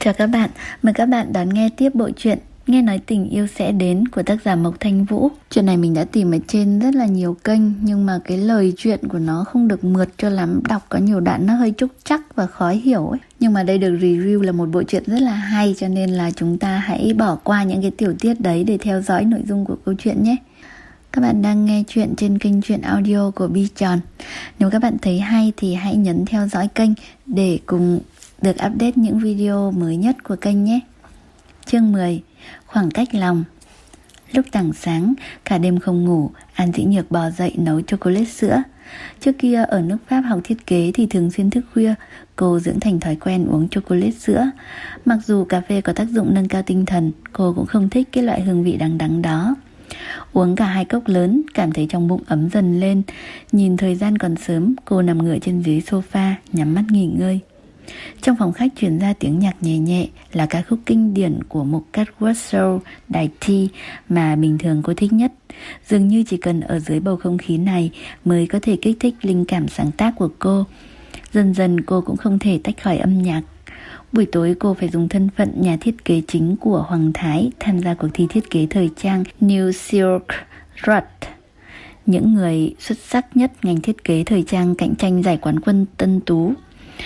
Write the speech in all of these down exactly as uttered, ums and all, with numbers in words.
Chào các bạn, mời các bạn đón nghe tiếp bộ truyện Nghe nói tình yêu sẽ đến của tác giả Mộc Thanh Vũ. Chuyện này mình đã tìm ở trên rất là nhiều kênh, nhưng mà cái lời chuyện của nó không được mượt cho lắm, đọc có nhiều đoạn nó hơi trúc trắc và khó hiểu ấy. Nhưng mà đây được review là một bộ truyện rất là hay, cho nên là chúng ta hãy bỏ qua những cái tiểu tiết đấy để theo dõi nội dung của câu chuyện nhé. Các bạn đang nghe chuyện trên kênh truyện audio của Bi Tròn. Nếu các bạn thấy hay thì hãy nhấn theo dõi kênh để cùng được update những video mới nhất của kênh nhé. Chương mười. Khoảng cách lòng. Lúc tảng sáng, cả đêm không ngủ, An Dĩ Nhược bò dậy nấu chocolate sữa. Trước kia ở nước Pháp học thiết kế thì thường xuyên thức khuya, cô dưỡng thành thói quen uống chocolate sữa. Mặc dù cà phê có tác dụng nâng cao tinh thần, cô cũng không thích cái loại hương vị đắng đắng đó. Uống cả hai cốc lớn, cảm thấy trong bụng ấm dần lên. Nhìn thời gian còn sớm, cô nằm ngửa trên dưới sofa, nhắm mắt nghỉ ngơi. Trong phòng khách truyền ra tiếng nhạc nhẹ nhẹ, là ca khúc kinh điển của một Catwalk Show đài T mà bình thường cô thích nhất. Dường như chỉ cần ở dưới bầu không khí này mới có thể kích thích linh cảm sáng tác của cô. Dần dần cô cũng không thể tách khỏi âm nhạc. Buổi tối cô phải dùng thân phận nhà thiết kế chính của Hoàng Thái tham gia cuộc thi thiết kế thời trang New Silk Road. Những người xuất sắc nhất ngành thiết kế thời trang cạnh tranh giải quán quân Tân Tú.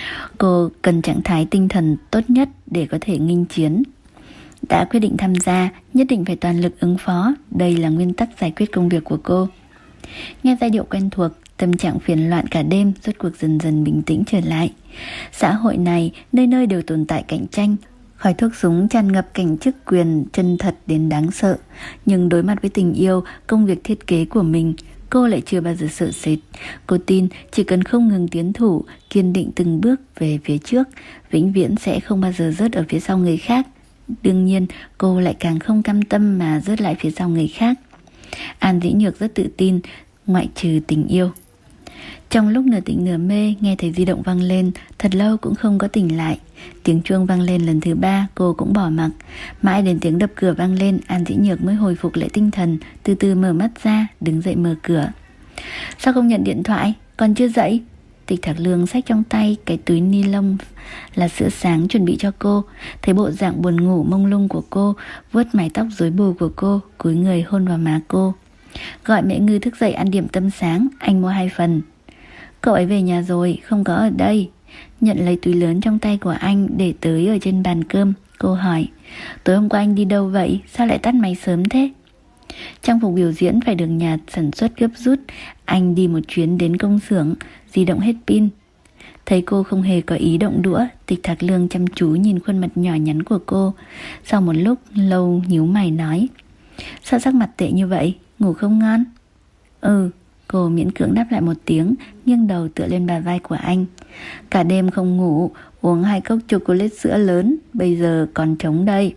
Cô cần trạng thái tinh thần tốt nhất để có thể nghênh chiến. Đã quyết định tham gia, nhất định phải toàn lực ứng phó. Đây là nguyên tắc giải quyết công việc của cô. Nghe giai điệu quen thuộc, tâm trạng phiền loạn cả đêm rốt cuộc dần dần bình tĩnh trở lại. Xã hội này nơi nơi đều tồn tại cạnh tranh, khói thuốc súng tràn ngập cảnh chức quyền chân thật đến đáng sợ. Nhưng đối mặt với tình yêu, công việc thiết kế của mình, cô lại chưa bao giờ sợ sệt. Cô tin chỉ cần không ngừng tiến thủ, kiên định từng bước về phía trước, vĩnh viễn sẽ không bao giờ rớt ở phía sau người khác. Đương nhiên, cô lại càng không cam tâm mà rớt lại phía sau người khác. An Dĩ Nhược rất tự tin, ngoại trừ tình yêu. Trong lúc nửa tỉnh nửa mê, nghe thấy di động vang lên, thật lâu cũng không có tỉnh lại. Tiếng chuông vang lên lần thứ ba, cô cũng bỏ mặc. Mãi đến tiếng đập cửa vang lên, An Dĩ Nhược mới hồi phục lại tinh thần, từ từ mở mắt ra, đứng dậy mở cửa. Sao không nhận điện thoại, còn chưa dậy? Tịch Thạc Lương xách trong tay cái túi ni lông là sữa sáng chuẩn bị cho cô. Thấy bộ dạng buồn ngủ mông lung của cô, vuốt mái tóc rối bù của cô, cúi người hôn vào má cô. Gọi mẹ Ngư thức dậy ăn điểm tâm sáng, anh mua hai phần. Cậu ấy về nhà rồi, không có ở đây. Nhận lấy túi lớn trong tay của anh để tới ở trên bàn cơm, cô hỏi: tối hôm qua anh đi đâu vậy, sao lại tắt máy sớm thế? Trang phục biểu diễn phải được nhà sản xuất gấp rút, anh đi một chuyến đến công xưởng, di động hết pin. Thấy cô không hề có ý động đũa, Tịch Thạc Lương chăm chú nhìn khuôn mặt nhỏ nhắn của cô. Sau một lúc lâu nhíu mày nói: sao sắc mặt tệ như vậy, ngủ không ngon? Ừ. Cô miễn cưỡng đáp lại một tiếng, nghiêng đầu tựa lên bả vai của anh. Cả đêm không ngủ, uống hai cốc chocolate sữa lớn, bây giờ còn trống đây.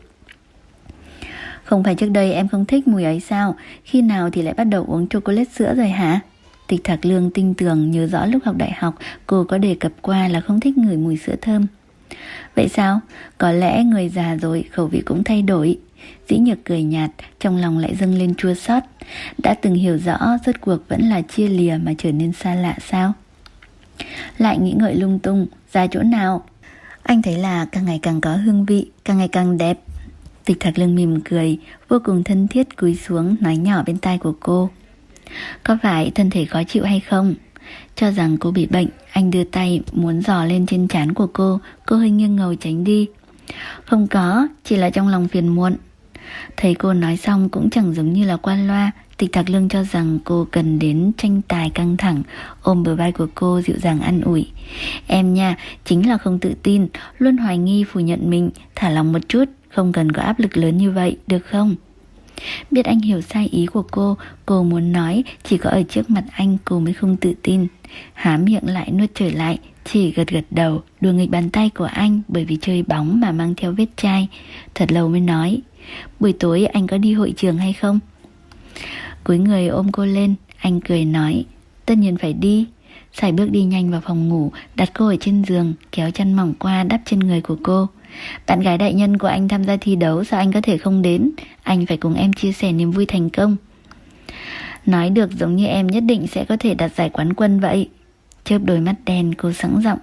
Không phải trước đây em không thích mùi ấy sao? Khi nào thì lại bắt đầu uống chocolate sữa rồi hả? Tịch Thạc Lương tinh tường nhớ rõ lúc học đại học cô có đề cập qua là không thích ngửi mùi sữa thơm. Vậy sao? Có lẽ người già rồi khẩu vị cũng thay đổi. Dĩ Nhược cười nhạt, trong lòng lại dâng lên chua xót. Đã từng hiểu rõ, rốt cuộc vẫn là chia lìa mà trở nên xa lạ sao? Lại nghĩ ngợi lung tung, ra chỗ nào? Anh thấy là càng ngày càng có hương vị, càng ngày càng đẹp. Tịch Thạc Lương mỉm cười, vô cùng thân thiết cúi xuống nói nhỏ bên tai của cô: có phải thân thể khó chịu hay không? Cho rằng cô bị bệnh, anh đưa tay muốn dò lên trên trán của cô. Cô hơi nghiêng ngầu tránh đi. Không có, chỉ là trong lòng phiền muộn. Thấy cô nói xong cũng chẳng giống như là qua loa. Tịch Thạc Lương cho rằng cô cần đến tranh tài căng thẳng, ôm bờ vai của cô dịu dàng an ủi: em nha, chính là không tự tin, luôn hoài nghi phủ nhận mình, thả lòng một chút, không cần có áp lực lớn như vậy, được không? Biết anh hiểu sai ý của cô, cô muốn nói, chỉ có ở trước mặt anh cô mới không tự tin. Há miệng lại nuốt trở lại, chỉ gật gật đầu, đùa nghịch bàn tay của anh bởi vì chơi bóng mà mang theo vết chai. Thật lâu mới nói: buổi tối anh có đi hội trường hay không? Cúi người ôm cô lên, anh cười nói: tất nhiên phải đi. Sải bước đi nhanh vào phòng ngủ, đặt cô ở trên giường, kéo chăn mỏng qua đắp trên người của cô. Bạn gái đại nhân của anh tham gia thi đấu, sao anh có thể không đến? Anh phải cùng em chia sẻ niềm vui thành công. Nói được giống như em nhất định sẽ có thể đạt giải quán quân vậy. Chớp đôi mắt đen, cô sẵn giọng: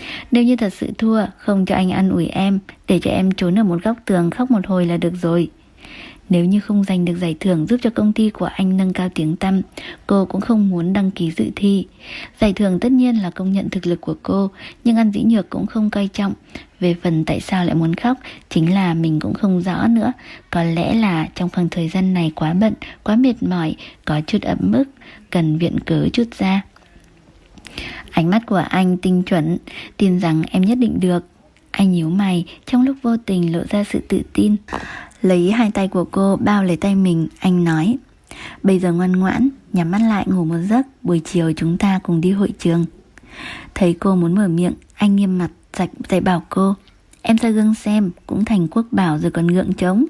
Nếu như thật sự thua, không cho anh an ủi em, để cho em trốn ở một góc tường khóc một hồi là được rồi. Nếu như không giành được giải thưởng giúp cho công ty của anh nâng cao tiếng tăm, cô cũng không muốn đăng ký dự thi. Giải thưởng tất nhiên là công nhận thực lực của cô, nhưng An Dĩ Nhược cũng không coi trọng. Về phần tại sao lại muốn khóc, chính là mình cũng không rõ nữa. Có lẽ là trong khoảng thời gian này quá bận, quá mệt mỏi, có chút ấm ức, cần viện cớ chút ra. Ánh mắt của anh tinh chuẩn, tin rằng em nhất định được. Anh nhíu mày, trong lúc vô tình lộ ra sự tự tin. Lấy hai tay của cô bao lấy tay mình, anh nói: bây giờ ngoan ngoãn, nhắm mắt lại ngủ một giấc, buổi chiều chúng ta cùng đi hội trường. Thấy cô muốn mở miệng, anh nghiêm mặt dạy, dạy bảo cô: em ra gương xem, cũng thành quốc bảo rồi còn gượng trống.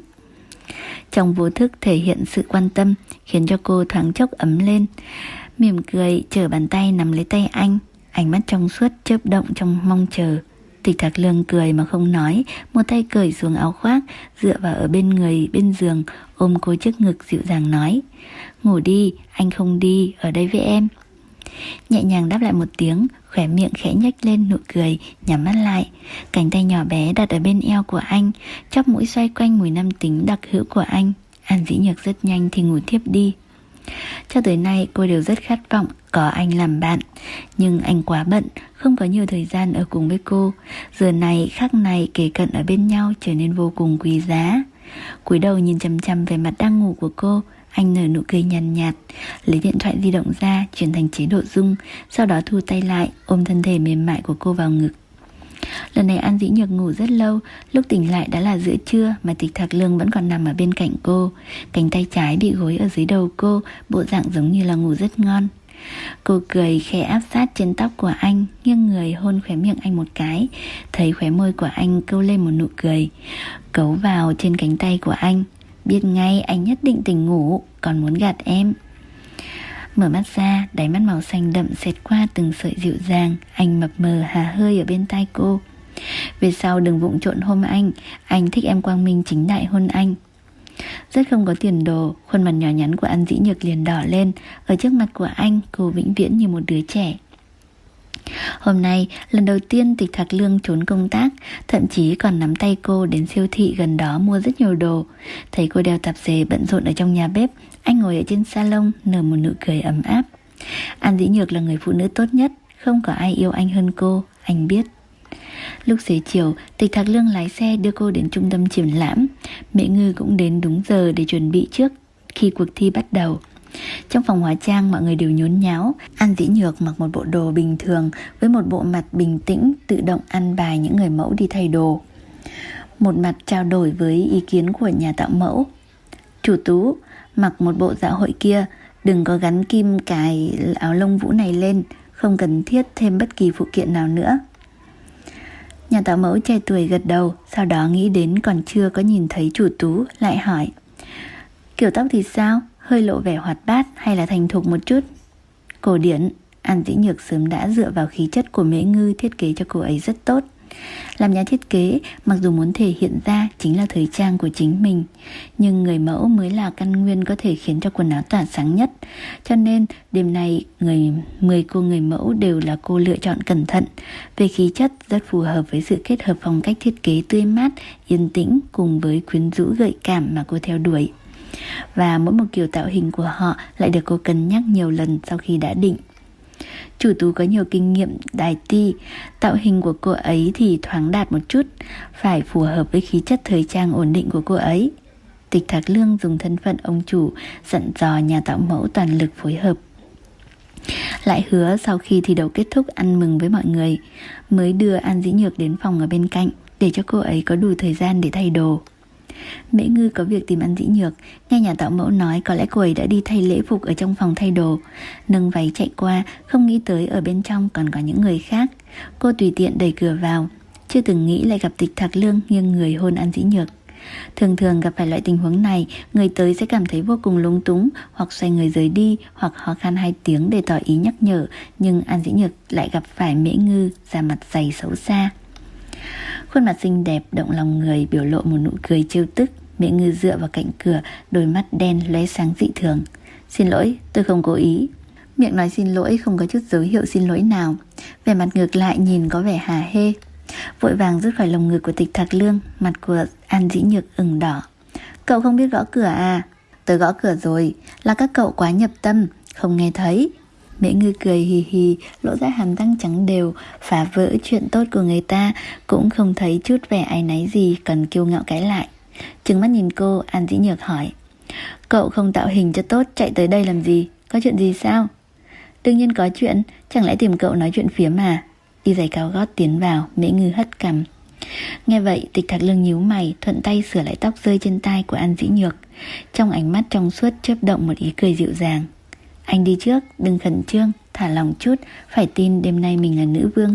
Trong vô thức thể hiện sự quan tâm, khiến cho cô thoáng chốc ấm lên. Mỉm cười, trở bàn tay nắm lấy tay anh, ánh mắt trong suốt chớp động trong mong chờ. Tịch Thạc Lương cười mà không nói, một tay cởi xuống áo khoác, dựa vào ở bên người bên giường, ôm cô trước ngực dịu dàng nói: ngủ đi, anh không đi, ở đây với em. Nhẹ nhàng đáp lại một tiếng, khóe miệng khẽ nhếch lên nụ cười, nhắm mắt lại. Cánh tay nhỏ bé đặt ở bên eo của anh, chóp mũi xoay quanh mùi nam tính đặc hữu của anh. An Dĩ Nhược rất nhanh thì ngủ thiếp đi. Cho tới nay cô đều rất khát vọng có anh làm bạn, nhưng anh quá bận, không có nhiều thời gian ở cùng với cô. Giờ này khắc này kề cận ở bên nhau trở nên vô cùng quý giá. Cúi đầu nhìn chằm chằm về mặt đang ngủ của cô, anh nở nụ cười nhàn nhạt, nhạt, lấy điện thoại di động ra chuyển thành chế độ rung, sau đó thu tay lại ôm thân thể mềm mại của cô vào ngực. Lần này An Dĩ Nhược ngủ rất lâu, lúc tỉnh lại đã là giữa trưa mà Tịch Thạc Lương vẫn còn nằm ở bên cạnh cô. Cánh tay trái bị gối ở dưới đầu cô, bộ dạng giống như là ngủ rất ngon. Cô cười khẽ áp sát trên tóc của anh, nghiêng người hôn khóe miệng anh một cái. Thấy khóe môi của anh câu lên một nụ cười, cấu vào trên cánh tay của anh. Biết ngay anh nhất định tỉnh ngủ, còn muốn gạt em. Mở mắt ra, đáy mắt màu xanh đậm xẹt qua từng sợi dịu dàng. Anh mập mờ hà hơi ở bên tai cô. Về sau đừng vụng trộn hôn anh, anh thích em quang minh chính đại hôn anh. Rất không có tiền đồ, khuôn mặt nhỏ nhắn của An Dĩ Nhược liền đỏ lên. Ở trước mặt của anh, cô vĩnh viễn như một đứa trẻ. Hôm nay, lần đầu tiên Tịch Thạc Lương trốn công tác, thậm chí còn nắm tay cô đến siêu thị gần đó mua rất nhiều đồ. Thấy cô đeo tạp dề bận rộn ở trong nhà bếp, anh ngồi ở trên salon nở một nụ cười ấm áp. An Dĩ Nhược là người phụ nữ tốt nhất, không có ai yêu anh hơn cô, anh biết. Lúc xế chiều, Tịch Thạc Lương lái xe đưa cô đến trung tâm triển lãm. Mẹ Ngư cũng đến đúng giờ để chuẩn bị trước khi cuộc thi bắt đầu. Trong phòng hóa trang mọi người đều nhốn nháo. An Dĩ Nhược mặc một bộ đồ bình thường với một bộ mặt bình tĩnh, tự động ăn bài những người mẫu đi thay đồ. Một mặt trao đổi với ý kiến của nhà tạo mẫu. Chủ Tú, mặc một bộ dạ hội kia, đừng có gắn kim cài áo lông vũ này lên, không cần thiết thêm bất kỳ phụ kiện nào nữa. Nhà tạo mẫu trẻ tuổi gật đầu, sau đó nghĩ đến còn chưa có nhìn thấy chủ Tú, lại hỏi: kiểu tóc thì sao? Hơi lộ vẻ hoạt bát hay là thành thục một chút? Cổ điển. An Dĩ Nhược sớm đã dựa vào khí chất của Mễ Ngư thiết kế cho cô ấy rất tốt. Làm nhà thiết kế, mặc dù muốn thể hiện ra chính là thời trang của chính mình, nhưng người mẫu mới là căn nguyên có thể khiến cho quần áo tỏa sáng nhất. Cho nên đêm nay người mười cô người mẫu đều là cô lựa chọn cẩn thận. Về khí chất rất phù hợp với sự kết hợp phong cách thiết kế tươi mát, yên tĩnh cùng với quyến rũ gợi cảm mà cô theo đuổi. Và mỗi một kiểu tạo hình của họ lại được cô cân nhắc nhiều lần sau khi đã định. Chủ Tú có nhiều kinh nghiệm đài ti, tạo hình của cô ấy thì thoáng đạt một chút, phải phù hợp với khí chất thời trang ổn định của cô ấy. Tịch Thạc Lương dùng thân phận ông chủ dặn dò nhà tạo mẫu toàn lực phối hợp. Lại hứa sau khi thi đấu kết thúc ăn mừng với mọi người, mới đưa An Dĩ Nhược đến phòng ở bên cạnh để cho cô ấy có đủ thời gian để thay đồ. Mễ Ngư có việc tìm An Dĩ Nhược, nghe nhà tạo mẫu nói có lẽ cô ấy đã đi thay lễ phục ở trong phòng thay đồ, nâng váy chạy qua, không nghĩ tới ở bên trong còn có những người khác. Cô tùy tiện đẩy cửa vào, chưa từng nghĩ lại gặp Tịch Thạc Lương nghiêng người hôn An Dĩ Nhược. Thường thường gặp phải loại tình huống này, người tới sẽ cảm thấy vô cùng lúng túng, hoặc xoay người rời đi, hoặc ho khan hai tiếng để tỏ ý nhắc nhở. Nhưng An Dĩ Nhược lại gặp phải Mễ Ngư, da mặt dày xấu xa. Khuôn mặt xinh đẹp động lòng người, biểu lộ một nụ cười trêu tức. Mễ Ngư dựa vào cạnh cửa, đôi mắt đen lóe sáng dị thường. Xin lỗi, tôi không cố ý. miệng nói xin lỗi không có chút dấu hiệu xin lỗi nào, vẻ mặt ngược lại nhìn có vẻ hả hê. Vội vàng rút khỏi lồng ngực của Tịch Thạc Lương, mặt của An Dĩ Nhược ửng đỏ. Cậu không biết gõ cửa à? Tớ gõ cửa rồi, là các cậu quá nhập tâm, không nghe thấy. Mễ Ngư cười hì hì, lộ ra hàm răng trắng đều, phá vỡ chuyện tốt của người ta, cũng không thấy chút vẻ áy náy gì, còn kiêu ngạo cãi lại. Trừng mắt nhìn cô, An Dĩ Nhược hỏi: Cậu không tạo hình cho tốt, chạy tới đây làm gì? Có chuyện gì sao? Đương nhiên có chuyện, chẳng lẽ tìm cậu nói chuyện phiếm mà. Đi giày cao gót tiến vào, Mễ Ngư hất cằm. Nghe vậy, Tịch Thạc Lương nhíu mày, thuận tay sửa lại tóc rơi trên tai của An Dĩ Nhược. Trong ánh mắt trong suốt chớp động một ý cười dịu dàng. Anh đi trước, đừng khẩn trương, thả lòng chút, phải tin đêm nay mình là nữ vương.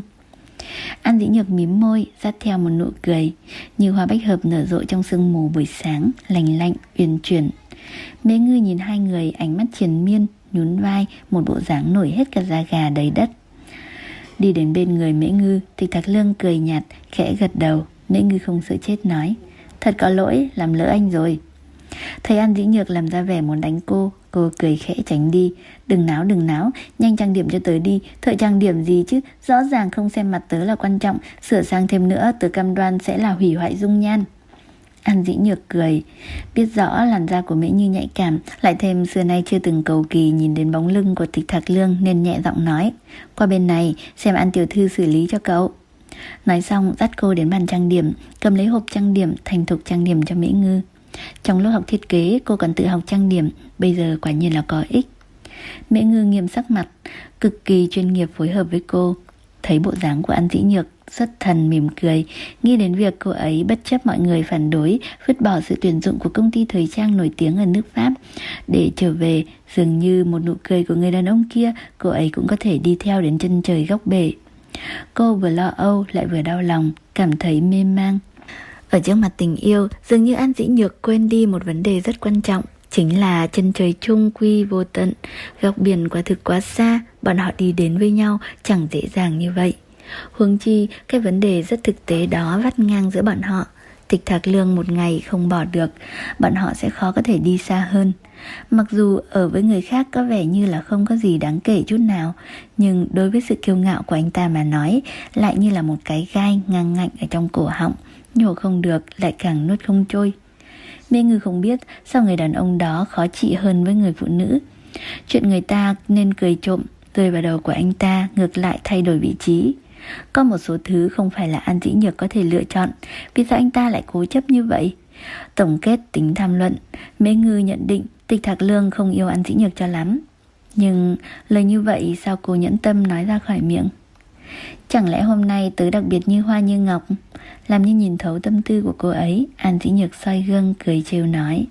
An Dĩ Nhược mím môi, dắt theo một nụ cười như hoa bách hợp nở rộ trong sương mù buổi sáng, lành lạnh, uyển chuyển. Mễ Ngư nhìn hai người, ánh mắt triền miên, nhún vai, một bộ dáng nổi hết cả da gà đầy đất. Đi đến bên người Mễ Ngư, Tịch Thạc Lương cười nhạt, khẽ gật đầu. Mễ Ngư không sợ chết nói: Thật có lỗi, làm lỡ anh rồi. Thấy An Dĩ Nhược làm ra vẻ muốn đánh cô, cô cười khẽ tránh đi. Đừng náo đừng náo, nhanh trang điểm cho tớ đi. Thợ trang điểm gì chứ, rõ ràng không xem mặt tớ là quan trọng, sửa sang thêm nữa tớ cam đoan sẽ là hủy hoại dung nhan. An Dĩ Nhược cười, biết rõ làn da của Mễ Như nhạy cảm, lại thêm xưa nay chưa từng cầu kỳ nhìn đến bóng lưng của Tịch Thạc Lương, nên nhẹ giọng nói: Qua bên này, xem An tiểu thư xử lý cho cậu. Nói xong dắt cô đến bàn trang điểm, cầm lấy hộp trang điểm, thành thục trang điểm cho Mễ Ngư. Trong lúc học thiết kế, cô còn tự học trang điểm, bây giờ quả nhiên là có ích. Mễ Ngư nghiêm sắc mặt, cực kỳ chuyên nghiệp phối hợp với cô. Thấy bộ dáng của An Dĩ Nhược, xuất thần mỉm cười, nghĩ đến việc cô ấy bất chấp mọi người phản đối, vứt bỏ sự tuyển dụng của công ty thời trang nổi tiếng ở nước Pháp để trở về. Dường như một nụ cười của người đàn ông kia, cô ấy cũng có thể đi theo đến chân trời góc bể. Cô vừa lo âu lại vừa đau lòng, cảm thấy mê mang. Ở trước mặt tình yêu, dường như An Dĩ Nhược quên đi một vấn đề rất quan trọng, chính là chân trời chung quy vô tận, góc biển quả thực quá xa, bọn họ đi đến với nhau chẳng dễ dàng như vậy. Huống chi, cái vấn đề rất thực tế đó vắt ngang giữa bọn họ. Tịch Thạc Lương một ngày không bỏ được, bọn họ sẽ khó có thể đi xa hơn. Mặc dù ở với người khác có vẻ như là không có gì đáng kể chút nào, nhưng đối với sự kiêu ngạo của anh ta mà nói, lại như là một cái gai ngang ngạnh ở trong cổ họng, nhổ không được lại càng nuốt không trôi. Mễ Ngư không biết sao người đàn ông đó khó trị hơn với người phụ nữ. Chuyện người ta nên cười trộm rơi vào đầu của anh ta ngược lại thay đổi vị trí. Có một số thứ không phải là An Dĩ Nhược có thể lựa chọn, vì sao anh ta lại cố chấp như vậy? Tổng kết tính tham luận, Mễ Ngư nhận định Tịch Thạc Lương không yêu An Dĩ Nhược cho lắm. Nhưng lời như vậy sao cô nhẫn tâm nói ra khỏi miệng? Chẳng lẽ hôm nay tớ đặc biệt như hoa như ngọc? Làm như nhìn thấu tâm tư của cô ấy, An Dĩ Nhược soi gương cười trêu nói: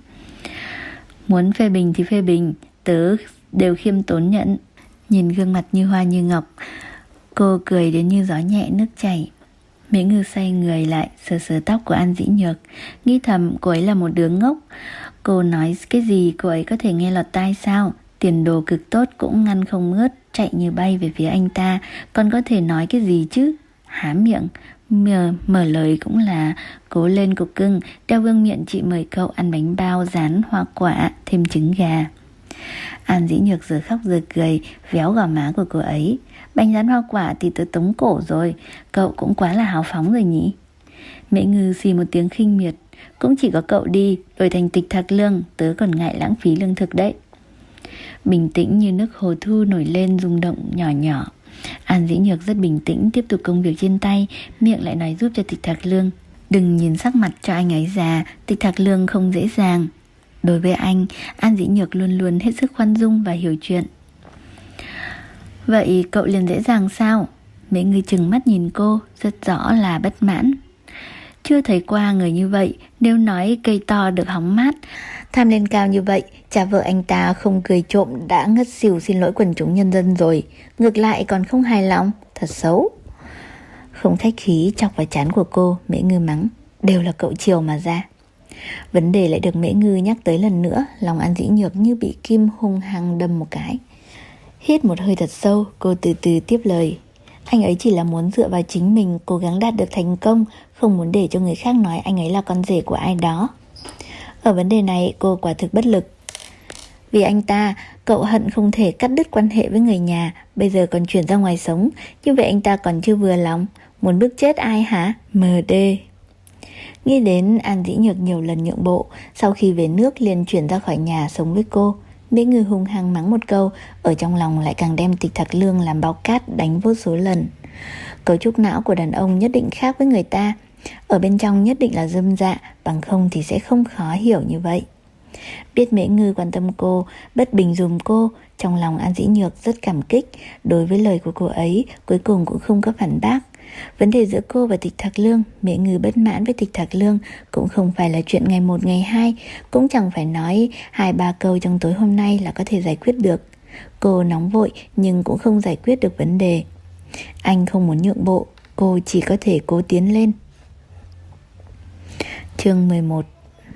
Muốn phê bình thì phê bình, tớ đều khiêm tốn nhận. Nhìn gương mặt như hoa như ngọc, cô cười đến như gió nhẹ nước chảy. Mễ Ngư xoay người lại, sờ sờ tóc của An Dĩ Nhược, nghĩ thầm cô ấy là một đứa ngốc. Cô nói cái gì cô ấy có thể nghe lọt tai sao? Tiền đồ cực tốt cũng ngăn không ngớt, chạy như bay về phía anh ta, còn có thể nói cái gì chứ? Há miệng mở, mở lời cũng là: Cố lên cục cưng, đeo vương miện chị mời cậu ăn bánh bao rán hoa quả thêm trứng gà. An Dĩ Nhược giờ khóc giờ cười, véo gò má của cô ấy. Bánh rán hoa quả thì tớ tống cổ rồi, cậu cũng quá là hào phóng rồi nhỉ. Mễ Ngư xì một tiếng khinh miệt: Cũng chỉ có cậu đi, đổi thành Tịch Thạc Lương, tớ còn ngại lãng phí lương thực đấy. Bình tĩnh như nước hồ thu nổi lên rung động nhỏ nhỏ. An Dĩ Nhược rất bình tĩnh tiếp tục công việc trên tay, miệng lại nói giúp cho Tịch Thạc Lương: Đừng nhìn sắc mặt cho anh ấy già, Tịch Thạc Lương không dễ dàng. Đối với anh, An Dĩ Nhược luôn luôn hết sức khoan dung và hiểu chuyện. Vậy cậu liền dễ dàng sao? Mễ Ngư trừng mắt nhìn cô, rất rõ là bất mãn. Chưa thấy qua người như vậy, nếu nói cây to được hóng mát, tham lên cao như vậy, cha vợ anh ta không cười trộm đã ngất xỉu xin lỗi quần chúng nhân dân rồi, ngược lại còn không hài lòng, thật xấu. Không khách khí chọc vào trán của cô, Mễ Ngư mắng: Đều là cậu chiều mà ra. Vấn đề lại được Mễ Ngư nhắc tới lần nữa, lòng An Dĩ Nhược như bị kim hung hăng đâm một cái. Hít một hơi thật sâu, cô từ từ tiếp lời: Anh ấy chỉ là muốn dựa vào chính mình cố gắng đạt được thành công, không muốn để cho người khác nói anh ấy là con rể của ai đó. Ở vấn đề này cô quả thực bất lực. Vì anh ta, cậu hận không thể cắt đứt quan hệ với người nhà, bây giờ còn chuyển ra ngoài sống. Như vậy anh ta còn chưa vừa lòng. Muốn bức chết ai hả? em đê. Nghĩ đến An Dĩ Nhược nhiều lần nhượng bộ, sau khi về nước liền chuyển ra khỏi nhà sống với cô. Mỹ Ngư hung hăng mắng một câu, ở trong lòng lại càng đem Tịch Thạc Lương làm bao cát đánh vô số lần. Cấu trúc não của đàn ông nhất định khác với người ta, ở bên trong nhất định là dâm dạ, bằng không thì sẽ không khó hiểu như vậy. Biết Mỹ Ngư quan tâm cô, bất bình dùm cô, trong lòng An Dĩ Nhược rất cảm kích. Đối với lời của cô ấy, cuối cùng cũng không có phản bác. Vấn đề giữa cô và Tịch Thạc Lương, Mỹ Ngư bất mãn với Tịch Thạc Lương cũng không phải là chuyện ngày một ngày hai, cũng chẳng phải nói hai ba câu trong tối hôm nay là có thể giải quyết được. Cô nóng vội nhưng cũng không giải quyết được vấn đề. Anh không muốn nhượng bộ, cô chỉ có thể cố tiến lên. Chương mười một.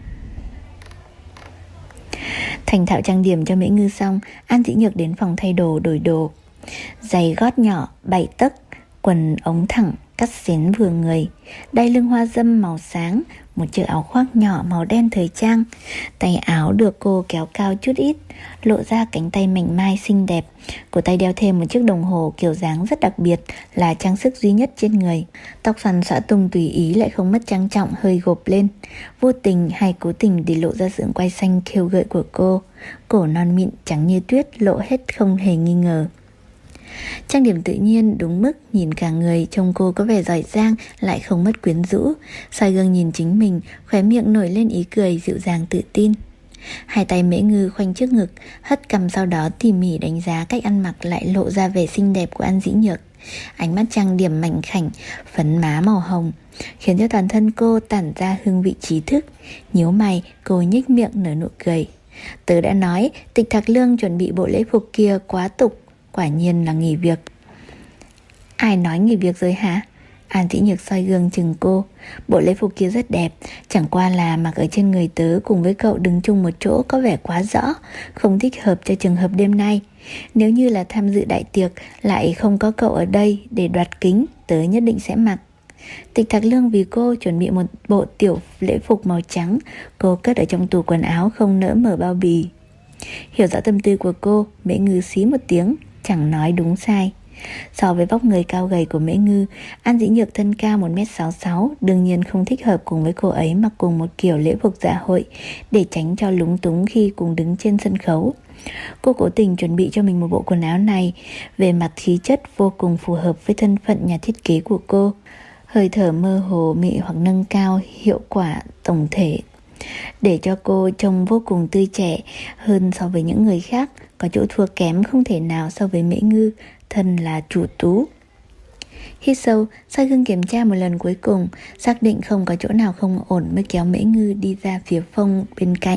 Thành thạo trang điểm cho Mỹ Ngư xong, An Dĩ Nhược đến phòng thay đồ đổi đồ. Giày gót nhỏ bảy tấc, quần ống thẳng cắt xén vừa người, đai lưng hoa dâm màu sáng, một chiếc áo khoác nhỏ màu đen thời trang. Tay áo được cô kéo cao chút ít, lộ ra cánh tay mảnh mai xinh đẹp. Cổ tay đeo thêm một chiếc đồng hồ kiểu dáng rất đặc biệt, là trang sức duy nhất trên người. Tóc xoăn xõa tung tùy ý lại không mất trang trọng, hơi gộp lên. Vô tình hay cố tình để lộ ra sườn quai xanh khêu gợi của cô. Cổ non mịn trắng như tuyết lộ hết không hề nghi ngờ. Trang điểm tự nhiên đúng mức, nhìn cả người trông cô có vẻ giỏi giang lại không mất quyến rũ. Soi gương nhìn chính mình, khóe miệng nổi lên ý cười dịu dàng tự tin. Hai tay Mễ Ngư khoanh trước ngực, hất cằm, sau đó tỉ mỉ đánh giá cách ăn mặc lại lộ ra vẻ xinh đẹp của An Dĩ Nhược. Ánh mắt trang điểm mảnh khảnh, phấn má màu hồng, khiến cho toàn thân cô tản ra hương vị trí thức. Nhíu mày, cô nhếch miệng nở nụ cười. Tớ đã nói, Tịch Thạc Lương chuẩn bị bộ lễ phục kia quá tục, quả nhiên là nghỉ việc. Ai nói nghỉ việc rồi hả? An Dĩ Nhược soi gương chừng cô. Bộ lễ phục kia rất đẹp, chẳng qua là mặc ở trên người tớ cùng với cậu đứng chung một chỗ có vẻ quá rõ, không thích hợp cho trường hợp đêm nay. Nếu như là tham dự đại tiệc, lại không có cậu ở đây để đoạt kính, tớ nhất định sẽ mặc. Tịch Thạc Lương vì cô chuẩn bị một bộ tiểu lễ phục màu trắng, cô cất ở trong tủ quần áo không nỡ mở bao bì. Hiểu rõ tâm tư của cô, Mễ Ngư xí một tiếng, chẳng nói đúng sai. So với vóc người cao gầy của Mễ Ngư, An Dĩ Nhược thân cao một mét sáu mươi sáu, đương nhiên không thích hợp cùng với cô ấy mặc cùng một kiểu lễ phục dạ hội, để tránh cho lúng túng khi cùng đứng trên sân khấu. Cô cố tình chuẩn bị cho mình một bộ quần áo này, về mặt khí chất vô cùng phù hợp với thân phận nhà thiết kế của cô. Hơi thở mơ hồ mị hoặc nâng cao hiệu quả tổng thể, để cho cô trông vô cùng tươi trẻ hơn so với những người khác, có chỗ thua kém không thể nào so với Mễ Ngư, thân là chủ tú. Hít sâu, soi gương kiểm tra một lần cuối cùng, xác định không có chỗ nào không ổn mới kéo Mễ Ngư đi ra phía phông bên cạnh.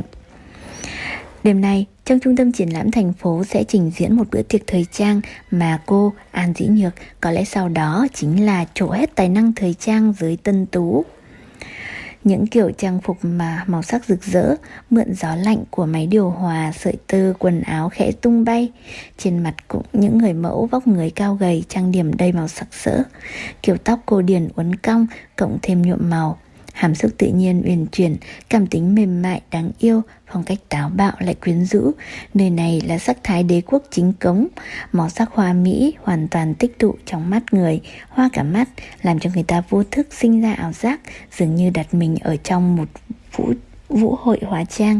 Đêm nay, trong trung tâm triển lãm thành phố sẽ trình diễn một bữa tiệc thời trang mà cô, An Dĩ Nhược, có lẽ sau đó chính là trổ hết tài năng thời trang giới tân tú. Những kiểu trang phục mà màu sắc rực rỡ, mượn gió lạnh của máy điều hòa, sợi tơ, quần áo khẽ tung bay. Trên mặt cũng những người mẫu vóc người cao gầy, trang điểm đầy màu sặc sỡ. Kiểu tóc cổ điển uốn cong, cộng thêm nhuộm màu. Hàm xúc tự nhiên uyển chuyển, cảm tính mềm mại đáng yêu, phong cách táo bạo lại quyến rũ. Nơi này là sắc thái đế quốc chính cống, màu sắc hoa mỹ hoàn toàn tích tụ trong mắt người, hoa cả mắt, làm cho người ta vô thức sinh ra ảo giác dường như đặt mình ở trong một vũ, vũ hội hóa trang.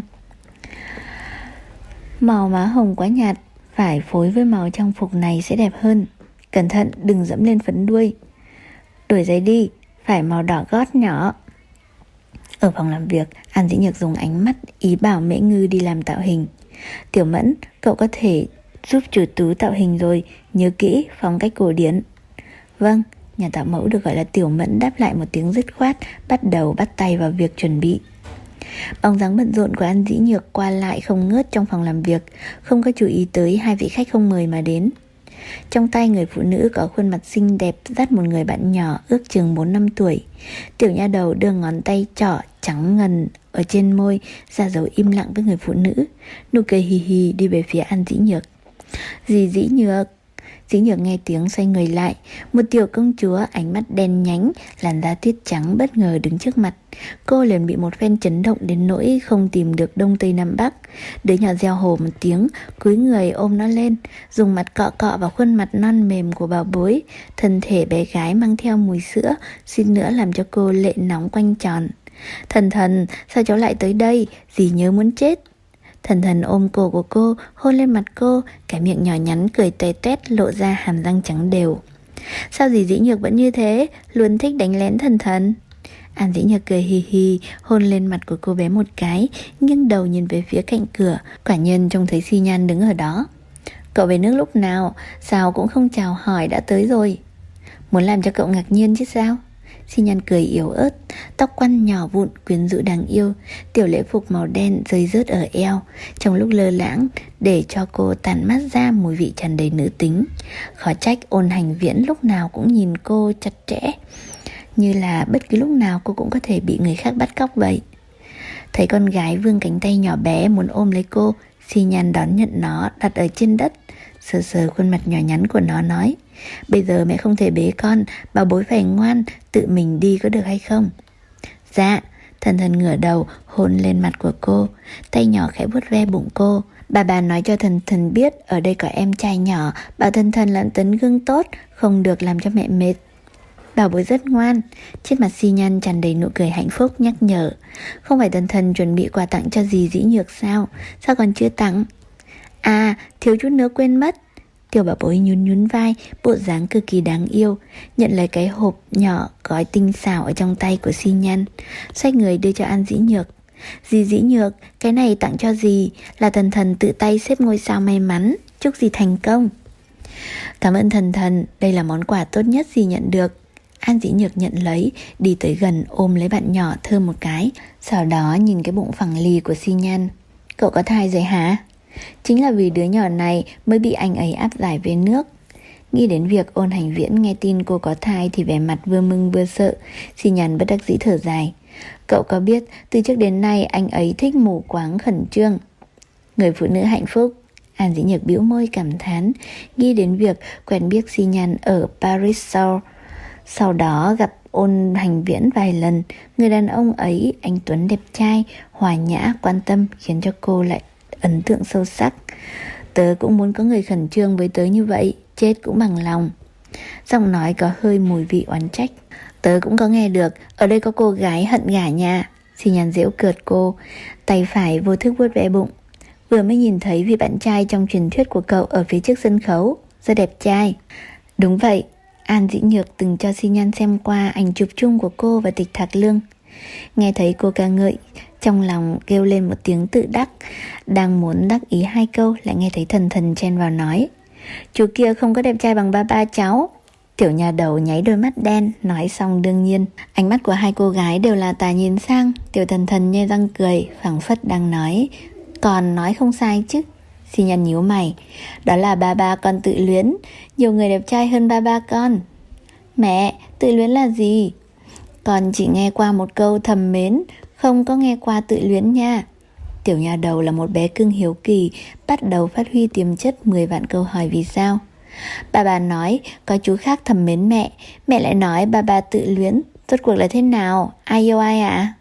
Màu má hồng quá nhạt, phải phối với màu trang phục này sẽ đẹp hơn. Cẩn thận đừng dẫm lên phấn đuôi. Đổi giày đi, phải màu đỏ gót nhỏ. Ở phòng làm việc, An Dĩ Nhược dùng ánh mắt ý bảo Mễ Ngư đi làm tạo hình. Tiểu Mẫn, cậu có thể giúp chủ tú tạo hình rồi, nhớ kỹ phong cách cổ điển. Vâng, nhà tạo mẫu được gọi là Tiểu Mẫn đáp lại một tiếng dứt khoát, bắt đầu bắt tay vào việc chuẩn bị. Bóng dáng bận rộn của An Dĩ Nhược qua lại không ngớt trong phòng làm việc, không có chú ý tới hai vị khách không mời mà đến. Trong tay người phụ nữ có khuôn mặt xinh đẹp dắt một người bạn nhỏ ước chừng bốn năm tuổi. Tiểu nha đầu đưa ngón tay trỏ trắng ngần ở trên môi, ra dấu im lặng với người phụ nữ. Nụ cười hì hì đi về phía An Dĩ Nhược. Dì Dĩ Nhược. Dĩ Nhược nghe tiếng xoay người lại. Một tiểu công chúa ánh mắt đen nhánh, làn da tuyết trắng bất ngờ đứng trước mặt. Cô liền bị một phen chấn động đến nỗi không tìm được đông tây nam bắc. Đứa nhỏ reo hò một tiếng, cúi người ôm nó lên, dùng mặt cọ cọ vào khuôn mặt non mềm của bảo bối. Thân thể bé gái mang theo mùi sữa, suýt nữa làm cho cô lệ nóng quanh tròn. Thần Thần, sao cháu lại tới đây? Dì nhớ muốn chết. Thần Thần ôm cổ của cô, hôn lên mặt cô, cái miệng nhỏ nhắn cười toe toét lộ ra hàm răng trắng đều. Sao dì Dĩ Nhược vẫn như thế, luôn thích đánh lén Thần Thần? An Dĩ Nhược cười hì hì, hôn lên mặt của cô bé một cái, nghiêng đầu nhìn về phía cạnh cửa. Quả nhiên trông thấy Xi Nhan đứng ở đó. Cậu về nước lúc nào? Sao cũng không chào hỏi đã tới rồi? Muốn làm cho cậu ngạc nhiên chứ sao? Xi Nhan cười yếu ớt, tóc quăn nhỏ vụn quyến rũ đáng yêu, tiểu lễ phục màu đen rơi rớt ở eo, trong lúc lơ lãng để cho cô tản mát ra mùi vị tràn đầy nữ tính. Khó trách Ôn Hành Viễn lúc nào cũng nhìn cô chặt chẽ, như là bất cứ lúc nào cô cũng có thể bị người khác bắt cóc vậy. Thấy con gái vươn cánh tay nhỏ bé muốn ôm lấy cô, Xi Nhan đón nhận nó đặt ở trên đất, sờ sờ khuôn mặt nhỏ nhắn của nó nói: Bây giờ mẹ không thể bế con, bảo bối phải ngoan, tự mình đi có được hay không? Dạ. Thần Thần ngửa đầu hôn lên mặt của cô, tay nhỏ khẽ vuốt ve bụng cô. Bà bà nói cho Thần Thần biết ở đây có em trai nhỏ, bảo Thần Thần làm tấm gương tốt, không được làm cho mẹ mệt. Bảo bối rất ngoan. Trên mặt Xi Nhan tràn đầy nụ cười hạnh phúc nhắc nhở: Không phải Thần Thần chuẩn bị quà tặng cho dì Dĩ Nhược sao? Sao còn chưa tặng? À, thiếu chút nữa quên mất. Tiểu bảo bối nhún nhún vai, bộ dáng cực kỳ đáng yêu, nhận lấy cái hộp nhỏ gói tinh xảo ở trong tay của Xi Nhan, xoay người đưa cho An Dĩ Nhược. Dì Dĩ Nhược, cái này tặng cho dì, là Thần Thần tự tay xếp ngôi sao may mắn, chúc dì thành công. Cảm ơn Thần Thần, đây là món quà tốt nhất dì nhận được. An Dĩ Nhược nhận lấy, đi tới gần ôm lấy bạn nhỏ thơm một cái, sau đó nhìn cái bụng phẳng lì của Xi Nhan. Cậu có thai rồi hả? Chính là vì đứa nhỏ này mới bị anh ấy áp giải về nước. Nghĩ đến việc Ôn Hành Viễn nghe tin cô có thai thì vẻ mặt vừa mừng vừa sợ. Xi Nhan bất đắc dĩ thở dài. Cậu có biết từ trước đến nay anh ấy thích mù quáng khẩn trương. Người phụ nữ hạnh phúc. An Dĩ Nhược bĩu môi cảm thán, nghĩ đến việc quen biết Xi Nhan ở Paris sau. Sau đó gặp Ôn Hành Viễn vài lần. Người đàn ông ấy anh tuấn đẹp trai, hòa nhã, quan tâm, khiến cho cô lại ấn tượng sâu sắc. Tớ cũng muốn có người khẩn trương với tớ như vậy, chết cũng bằng lòng. Giọng nói có hơi mùi vị oán trách. Tớ cũng có nghe được, ở đây có cô gái hận gả nhà. Xi Nhan giễu cợt cô, tay phải vô thức vuốt ve bụng. Vừa mới nhìn thấy vị bạn trai trong truyền thuyết của cậu ở phía trước sân khấu, rất đẹp trai. Đúng vậy, An Dĩ Nhược từng cho Xi Nhan xem qua ảnh chụp chung của cô và Tịch Thạc Lương. Nghe thấy cô ca ngợi, trong lòng kêu lên một tiếng tự đắc. Đang muốn đắc ý hai câu, lại nghe thấy Thần Thần chen vào nói: Chú kia không có đẹp trai bằng ba ba cháu. Tiểu nhà đầu nháy đôi mắt đen, nói xong đương nhiên. Ánh mắt của hai cô gái đều là tà nhìn sang. Tiểu Thần Thần nhe răng cười, phảng phất đang nói: Còn nói không sai chứ. Xi Nhan nhíu mày. Đó là ba ba con tự luyến, nhiều người đẹp trai hơn ba ba con. Mẹ, tự luyến là gì? Con chỉ nghe qua một câu thầm mến, không có nghe qua tự luyến nha. Tiểu nhà đầu là một bé cưng hiếu kỳ, bắt đầu phát huy tiềm chất mười vạn câu hỏi vì sao. Bà bà nói có chú khác thầm mến mẹ, mẹ lại nói bà bà tự luyến. Rốt cuộc là thế nào? Ai yêu ai ạ? À?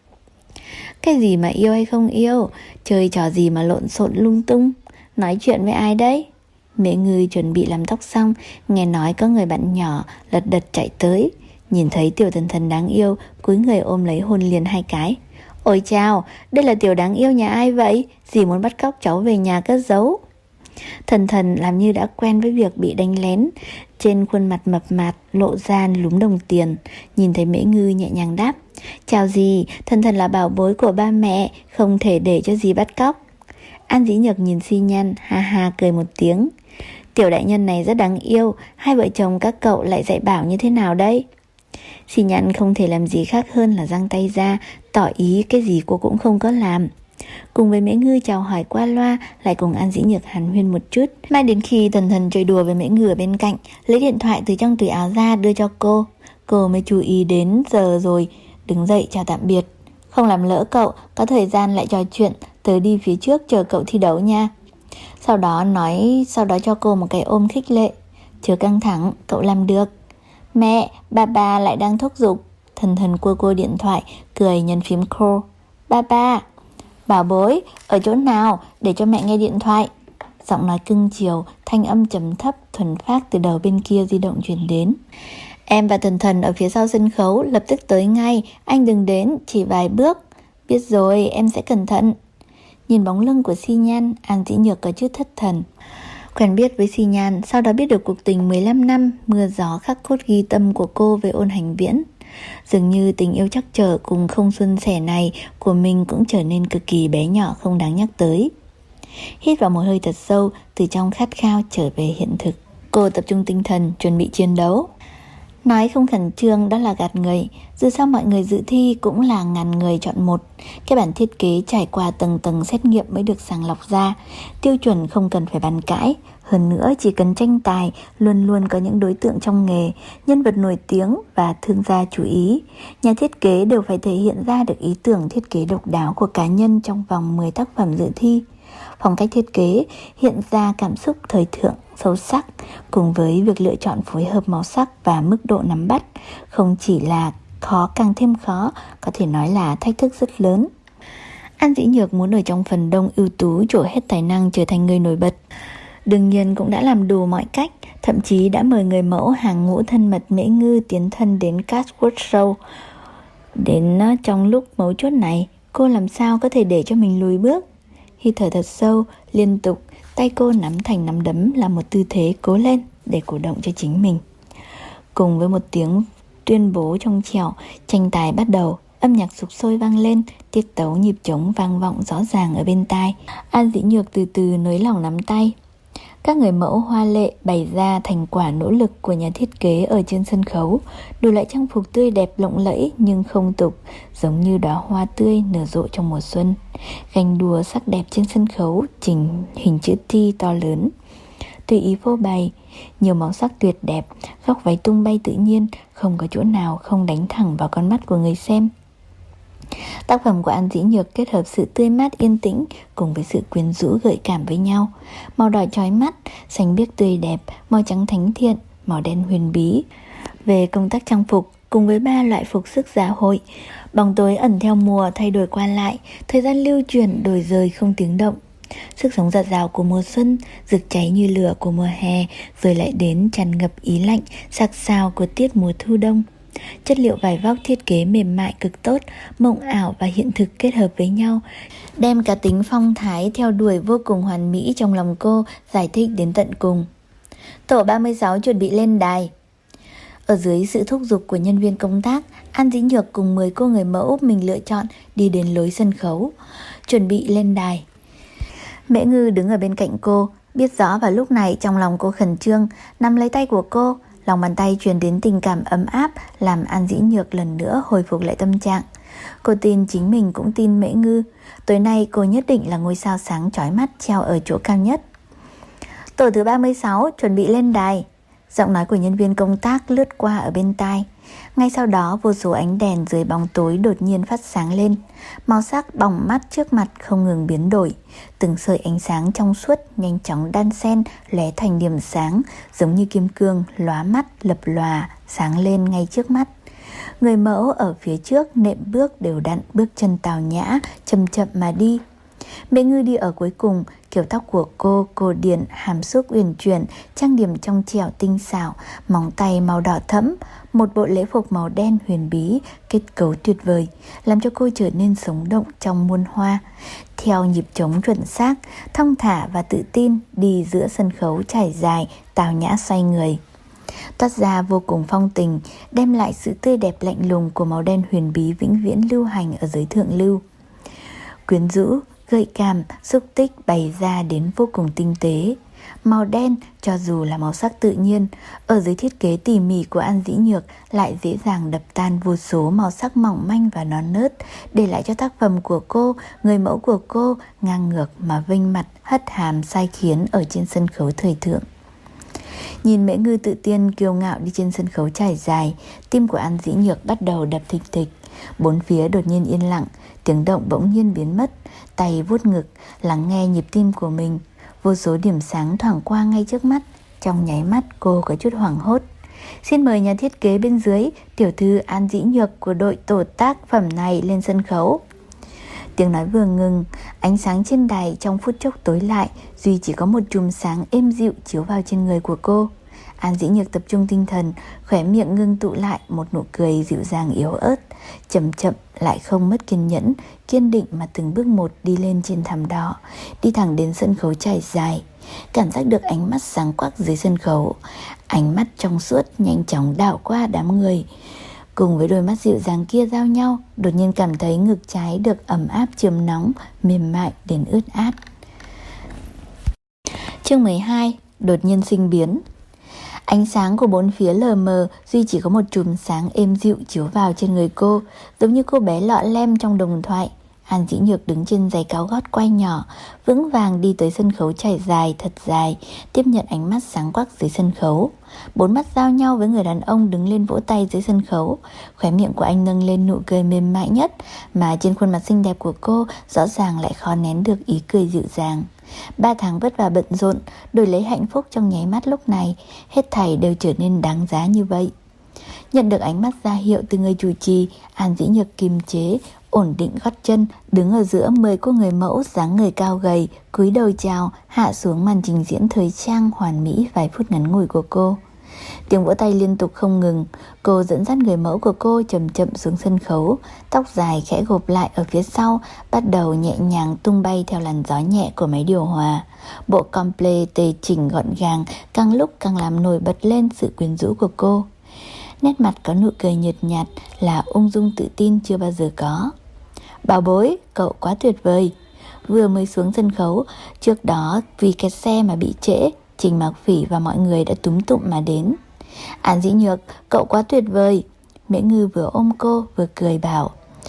Cái gì mà yêu hay không yêu? Chơi trò gì mà lộn xộn lung tung? Nói chuyện với ai đấy? Mẹ Ngư chuẩn bị làm tóc xong, nghe nói có người bạn nhỏ lật đật chạy tới. Nhìn thấy Tiểu Thần Thần đáng yêu, cúi người ôm lấy hôn liền hai cái. Ôi chào, đây là Tiểu đáng yêu nhà ai vậy? Dì muốn bắt cóc cháu về nhà cất giấu. Thần Thần làm như đã quen với việc bị đánh lén, trên khuôn mặt mập mạp lộ ra lúm đồng tiền. Nhìn thấy Mễ Ngư nhẹ nhàng đáp: Chào dì, Thần Thần là bảo bối của ba mẹ, không thể để cho dì bắt cóc. An Dĩ Nhược nhìn Xi Nhan, ha ha cười một tiếng. Tiểu đại nhân này rất đáng yêu, hai vợ chồng các cậu lại dạy bảo như thế nào đây? Xi Nhan không thể làm gì khác hơn là giang tay ra, tỏ ý cái gì cô cũng không có làm. Cùng với Mễ Ngư chào hỏi qua loa, lại cùng An Dĩ Nhược hàn huyên một chút. Mai đến khi Thần Thần chơi đùa với Mễ Ngư ở bên cạnh, lấy điện thoại từ trong túi áo ra đưa cho cô. Cô mới chú ý đến giờ rồi, đứng dậy chào tạm biệt. Không làm lỡ cậu, có thời gian lại trò chuyện, tớ đi phía trước chờ cậu thi đấu nha. Sau đó nói, sau đó cho cô một cái ôm khích lệ. Chớ căng thẳng, cậu làm được. Mẹ, ba ba lại đang thúc giục. Thần thần cua cua điện thoại, cười nhấn phím call. Ba ba. Bảo bối, ở chỗ nào để cho mẹ nghe điện thoại? Giọng nói cưng chiều, thanh âm trầm thấp thuần phác từ đầu bên kia di động truyền đến. Em và Thần Thần ở phía sau sân khấu, lập tức tới ngay, anh đừng đến, chỉ vài bước. Biết rồi, em sẽ cẩn thận. Nhìn bóng lưng của Xi Nhan, An Dĩ Nhược có chút thất thần. Quen biết với Xi Nhan, sau đó biết được cuộc tình mười lăm năm, mưa gió khắc cốt ghi tâm của cô với Ôn Hành Viễn. Dường như tình yêu trắc trở cùng không suôn sẻ này của mình cũng trở nên cực kỳ bé nhỏ, không đáng nhắc tới. Hít vào một hơi thật sâu, từ trong khát khao trở về hiện thực. Cô tập trung tinh thần, chuẩn bị chiến đấu. Nói không khẩn trương đó là gạt người. Dù sao mọi người dự thi cũng là ngàn người chọn một. Cái bản thiết kế trải qua tầng tầng xét nghiệm mới được sàng lọc ra. Tiêu chuẩn không cần phải bàn cãi. Hơn nữa chỉ cần tranh tài, luôn luôn có những đối tượng trong nghề, nhân vật nổi tiếng và thương gia chú ý. Nhà thiết kế đều phải thể hiện ra được ý tưởng thiết kế độc đáo của cá nhân trong vòng mười tác phẩm dự thi. Phong cách thiết kế hiện ra cảm xúc thời thượng, sâu sắc, cùng với việc lựa chọn phối hợp màu sắc và mức độ nắm bắt, không chỉ là khó càng thêm khó, có thể nói là thách thức rất lớn. An Dĩ Nhược muốn ở trong phần đông ưu tú trổ hết tài năng trở thành người nổi bật. Đương nhiên cũng đã làm đủ mọi cách, thậm chí đã mời người mẫu hàng ngũ thân mật Mễ Ngư tiến thân đến Catwalk Show. Đến trong lúc mấu chốt này, cô làm sao có thể để cho mình lùi bước? Hít thở thật sâu, liên tục, tay cô nắm thành nắm đấm là một tư thế cố lên để cổ động cho chính mình. Cùng với một tiếng tuyên bố trong trẻo, tranh tài bắt đầu, âm nhạc sục sôi vang lên, tiết tấu nhịp trống vang vọng rõ ràng ở bên tai. An Dĩ Nhược từ từ nới lỏng nắm tay. Các người mẫu hoa lệ bày ra thành quả nỗ lực của nhà thiết kế ở trên sân khấu, đủ loại trang phục tươi đẹp lộng lẫy nhưng không tục, giống như đóa hoa tươi nở rộ trong mùa xuân. Ganh đua sắc đẹp trên sân khấu, chỉnh hình chữ T to lớn, tùy ý phô bày, nhiều màu sắc tuyệt đẹp, góc váy tung bay tự nhiên, không có chỗ nào không đánh thẳng vào con mắt của người xem. Tác phẩm của An Dĩ Nhược kết hợp sự tươi mát yên tĩnh cùng với sự quyến rũ gợi cảm với nhau. Màu đỏ chói mắt, xanh biếc tươi đẹp, màu trắng thánh thiện, màu đen huyền bí. Về công tác trang phục, cùng với ba loại phục sức dạ hội, bóng tối ẩn theo mùa thay đổi qua lại, thời gian lưu chuyển đổi rời không tiếng động. Sức sống rạt rào của mùa xuân, rực cháy như lửa của mùa hè, rồi lại đến tràn ngập ý lạnh, sặc sào của tiết mùa thu đông. Chất liệu vải vóc thiết kế mềm mại cực tốt, mộng ảo và hiện thực kết hợp với nhau, đem cá tính phong thái theo đuổi vô cùng hoàn mỹ trong lòng cô giải thích đến tận cùng. Tổ ba mươi sáu chuẩn bị lên đài. Ở dưới sự thúc giục của nhân viên công tác, An Dĩ Nhược cùng mười cô người mẫu mình lựa chọn đi đến lối sân khấu, chuẩn bị lên đài. Mễ Ngư đứng ở bên cạnh cô, biết rõ vào lúc này trong lòng cô khẩn trương, nắm lấy tay của cô. Lòng bàn tay truyền đến tình cảm ấm áp, làm An Dĩ Nhược lần nữa hồi phục lại tâm trạng. Cô tin chính mình cũng tin Mễ Ngư. Tối nay cô nhất định là ngôi sao sáng chói mắt treo ở chỗ cao nhất. Tổ thứ ba mươi sáu chuẩn bị lên đài. Giọng nói của nhân viên công tác lướt qua ở bên tai. Ngay sau đó vô số ánh đèn dưới bóng tối đột nhiên phát sáng lên. Màu sắc bỏng mắt trước mặt không ngừng biến đổi. Từng sợi ánh sáng trong suốt nhanh chóng đan xen lóe thành điểm sáng, giống như kim cương lóa mắt lập lòa sáng lên ngay trước mắt. Người mẫu ở phía trước nệm bước đều đặn, bước chân tào nhã, chậm chậm mà đi. Mễ Ngư đi ở cuối cùng, kiểu tóc của cô cổ điển, hàm xúc uyển chuyển, trang điểm trong trẻo tinh xảo, móng tay màu đỏ thẫm, một bộ lễ phục màu đen huyền bí, kết cấu tuyệt vời, làm cho cô trở nên sống động trong muôn hoa. Theo nhịp trống chuẩn xác, thong thả và tự tin đi giữa sân khấu trải dài, tào nhã xoay người, toát ra vô cùng phong tình, đem lại sự tươi đẹp lạnh lùng của màu đen huyền bí vĩnh viễn lưu hành ở giới thượng lưu. Quyến rũ, gợi cảm, xúc tích bày ra đến vô cùng tinh tế. Màu đen, cho dù là màu sắc tự nhiên, ở dưới thiết kế tỉ mỉ của An Dĩ Nhược lại dễ dàng đập tan vô số màu sắc mỏng manh và non nớt, để lại cho tác phẩm của cô, người mẫu của cô, ngang ngược mà vênh mặt, hất hàm sai khiến ở trên sân khấu thời thượng. Nhìn Mễ Ngư tự tin kiêu ngạo đi trên sân khấu trải dài, tim của An Dĩ Nhược bắt đầu đập thịch thịch. Bốn phía đột nhiên yên lặng, tiếng động bỗng nhiên biến mất, tay vuốt ngực, lắng nghe nhịp tim của mình. Vô số điểm sáng thoảng qua ngay trước mắt, Trong nháy mắt cô có chút hoảng hốt. Xin mời nhà thiết kế bên dưới, tiểu thư An Dĩ Nhược của đội tổ tác phẩm này lên sân khấu. Tiếng nói vừa ngừng, ánh sáng trên đài trong phút chốc tối lại, duy chỉ có một chùm sáng êm dịu chiếu vào trên người của cô. An Dĩ Nhược tập trung tinh thần, khóe miệng ngưng tụ lại một nụ cười dịu dàng yếu ớt, chậm chậm lại không mất kiên nhẫn, kiên định mà từng bước một đi lên trên thảm đỏ, đi thẳng đến sân khấu trải dài. Cảm giác được ánh mắt sáng quắc dưới sân khấu, ánh mắt trong suốt nhanh chóng đảo qua đám người, cùng với đôi mắt dịu dàng kia giao nhau, đột nhiên cảm thấy ngực trái được ấm áp chườm nóng, mềm mại đến ướt át. Chương mười hai. Đột nhiên sinh biến. Ánh sáng của bốn phía lờ mờ, duy chỉ có một chùm sáng êm dịu chiếu vào trên người cô, giống như cô bé lọ lem trong đồng thoại. An Dĩ Nhược đứng trên giày cao gót quai nhỏ, vững vàng đi tới sân khấu trải dài thật dài, tiếp nhận ánh mắt sáng quắc dưới sân khấu. Bốn mắt giao nhau với người đàn ông đứng lên vỗ tay dưới sân khấu. Khóe miệng của anh nâng lên nụ cười mềm mại nhất, mà trên khuôn mặt xinh đẹp của cô rõ ràng lại khó nén được ý cười dịu dàng. Ba tháng vất vả bận rộn, đổi lấy hạnh phúc trong nháy mắt lúc này, hết thảy đều trở nên đáng giá như vậy. Nhận được ánh mắt ra hiệu từ người chủ trì, An Dĩ Nhược kiềm chế, ổn định gót chân, đứng ở giữa mười cô người mẫu dáng người cao gầy, cúi đầu chào, hạ xuống màn trình diễn thời trang hoàn mỹ vài phút ngắn ngủi của cô. Tiếng vỗ tay liên tục không ngừng. Cô dẫn dắt người mẫu của cô chậm chậm xuống sân khấu, tóc dài khẽ gộp lại ở phía sau, bắt đầu nhẹ nhàng tung bay theo làn gió nhẹ của máy điều hòa. Bộ complet tề chỉnh gọn gàng càng lúc càng làm nổi bật lên sự quyến rũ của cô. Nét mặt có nụ cười nhợt nhạt, là ung dung tự tin chưa bao giờ có. Bảo bối, cậu quá tuyệt vời. Vừa mới xuống sân khấu, trước đó vì kẹt xe mà bị trễ, Trình Mạc Phỉ và mọi người đã túm tụm mà đến. An Dĩ Nhược, cậu quá tuyệt vời. Mễ Ngư vừa ôm cô vừa cười bảo.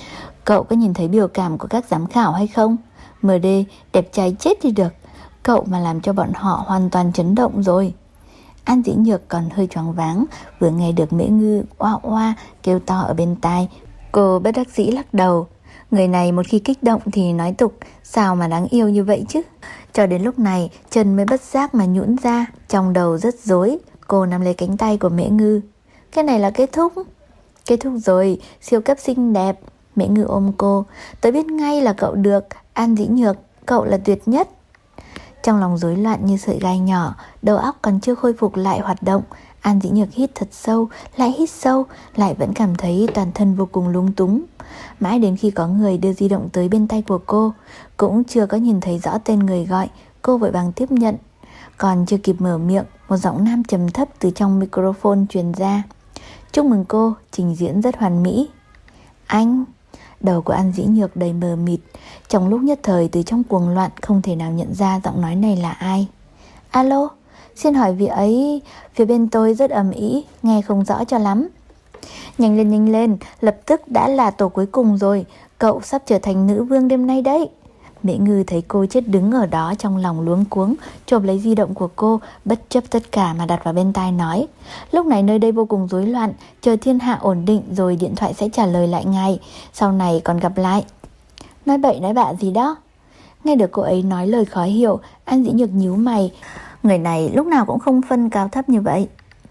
Cậu có nhìn thấy biểu cảm của các giám khảo hay không? em đê đẹp trai chết đi được. Cậu mà làm cho bọn họ hoàn toàn chấn động rồi. An Dĩ Nhược còn hơi choáng váng, vừa nghe được Mễ Ngư oa oa kêu to ở bên tai. Cô bất đắc dĩ lắc đầu. Người này một khi kích động thì nói tục, sao mà đáng yêu như vậy chứ. Cho đến lúc này, chân mới bất giác mà nhũn ra, trong đầu rất rối. Cô nắm lấy cánh tay của Mễ Ngư. Cái này là kết thúc. Kết thúc rồi, siêu cấp xinh đẹp. Mễ Ngư ôm cô. Tớ biết ngay là cậu được, An Dĩ Nhược, cậu là tuyệt nhất. Trong lòng rối loạn như sợi gai nhỏ, đầu óc còn chưa khôi phục lại hoạt động, An Dĩ Nhược hít thật sâu, lại hít sâu, lại vẫn cảm thấy toàn thân vô cùng lung túng. Mãi đến khi có người đưa di động tới bên tay của cô, cũng chưa có nhìn thấy rõ tên người gọi, cô vội vàng tiếp nhận. Còn chưa kịp mở miệng, một giọng nam trầm thấp từ trong microphone truyền ra. Chúc mừng cô, trình diễn rất hoàn mỹ. Anh... Đầu của An Dĩ Nhược đầy mờ mịt, trong lúc nhất thời từ trong cuồng loạn không thể nào nhận ra giọng nói này là ai. Alo, xin hỏi vị ấy, phía bên tôi rất ầm ĩ, nghe không rõ cho lắm. Nhanh lên nhanh lên, lập tức đã là tổ cuối cùng rồi, cậu sắp trở thành nữ vương đêm nay đấy. Mễ Ngư thấy cô chết đứng ở đó trong lòng luống cuống, chộp lấy di động của cô, bất chấp tất cả mà đặt vào bên tai nói. Lúc này nơi đây vô cùng rối loạn, chờ thiên hạ ổn định rồi điện thoại sẽ trả lời lại ngài, sau này còn gặp lại. Nói bậy nói bạ gì đó. Nghe được cô ấy nói lời khó hiểu, An Dĩ Nhược nhíu mày. Người này lúc nào cũng không phân cao thấp như vậy.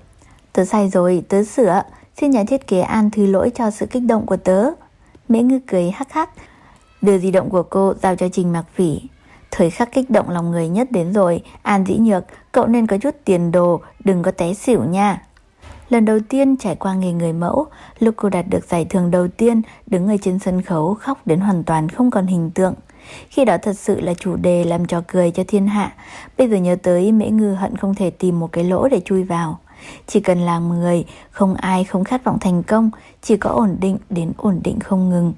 Tớ sai rồi, tớ sửa. Xin nhà thiết kế An thứ lỗi cho sự kích động của tớ. Mễ Ngư cười hắc hắc, đưa di động của cô giao cho Trình Mạc Phỉ. Thời khắc kích động lòng người nhất đến rồi, An Dĩ Nhược, cậu nên có chút tiền đồ, đừng có té xỉu nha. Lần đầu tiên trải qua nghề người mẫu, lúc cô đạt được giải thưởng đầu tiên, đứng ở trên sân khấu khóc đến hoàn toàn không còn hình tượng. Khi đó thật sự là chủ đề làm trò cười cho thiên hạ. Bây giờ nhớ tới, Mễ Ngư hận không thể tìm một cái lỗ để chui vào. Chỉ cần làm người, không ai không khát vọng thành công, chỉ có ổn định đến ổn định không ngừng.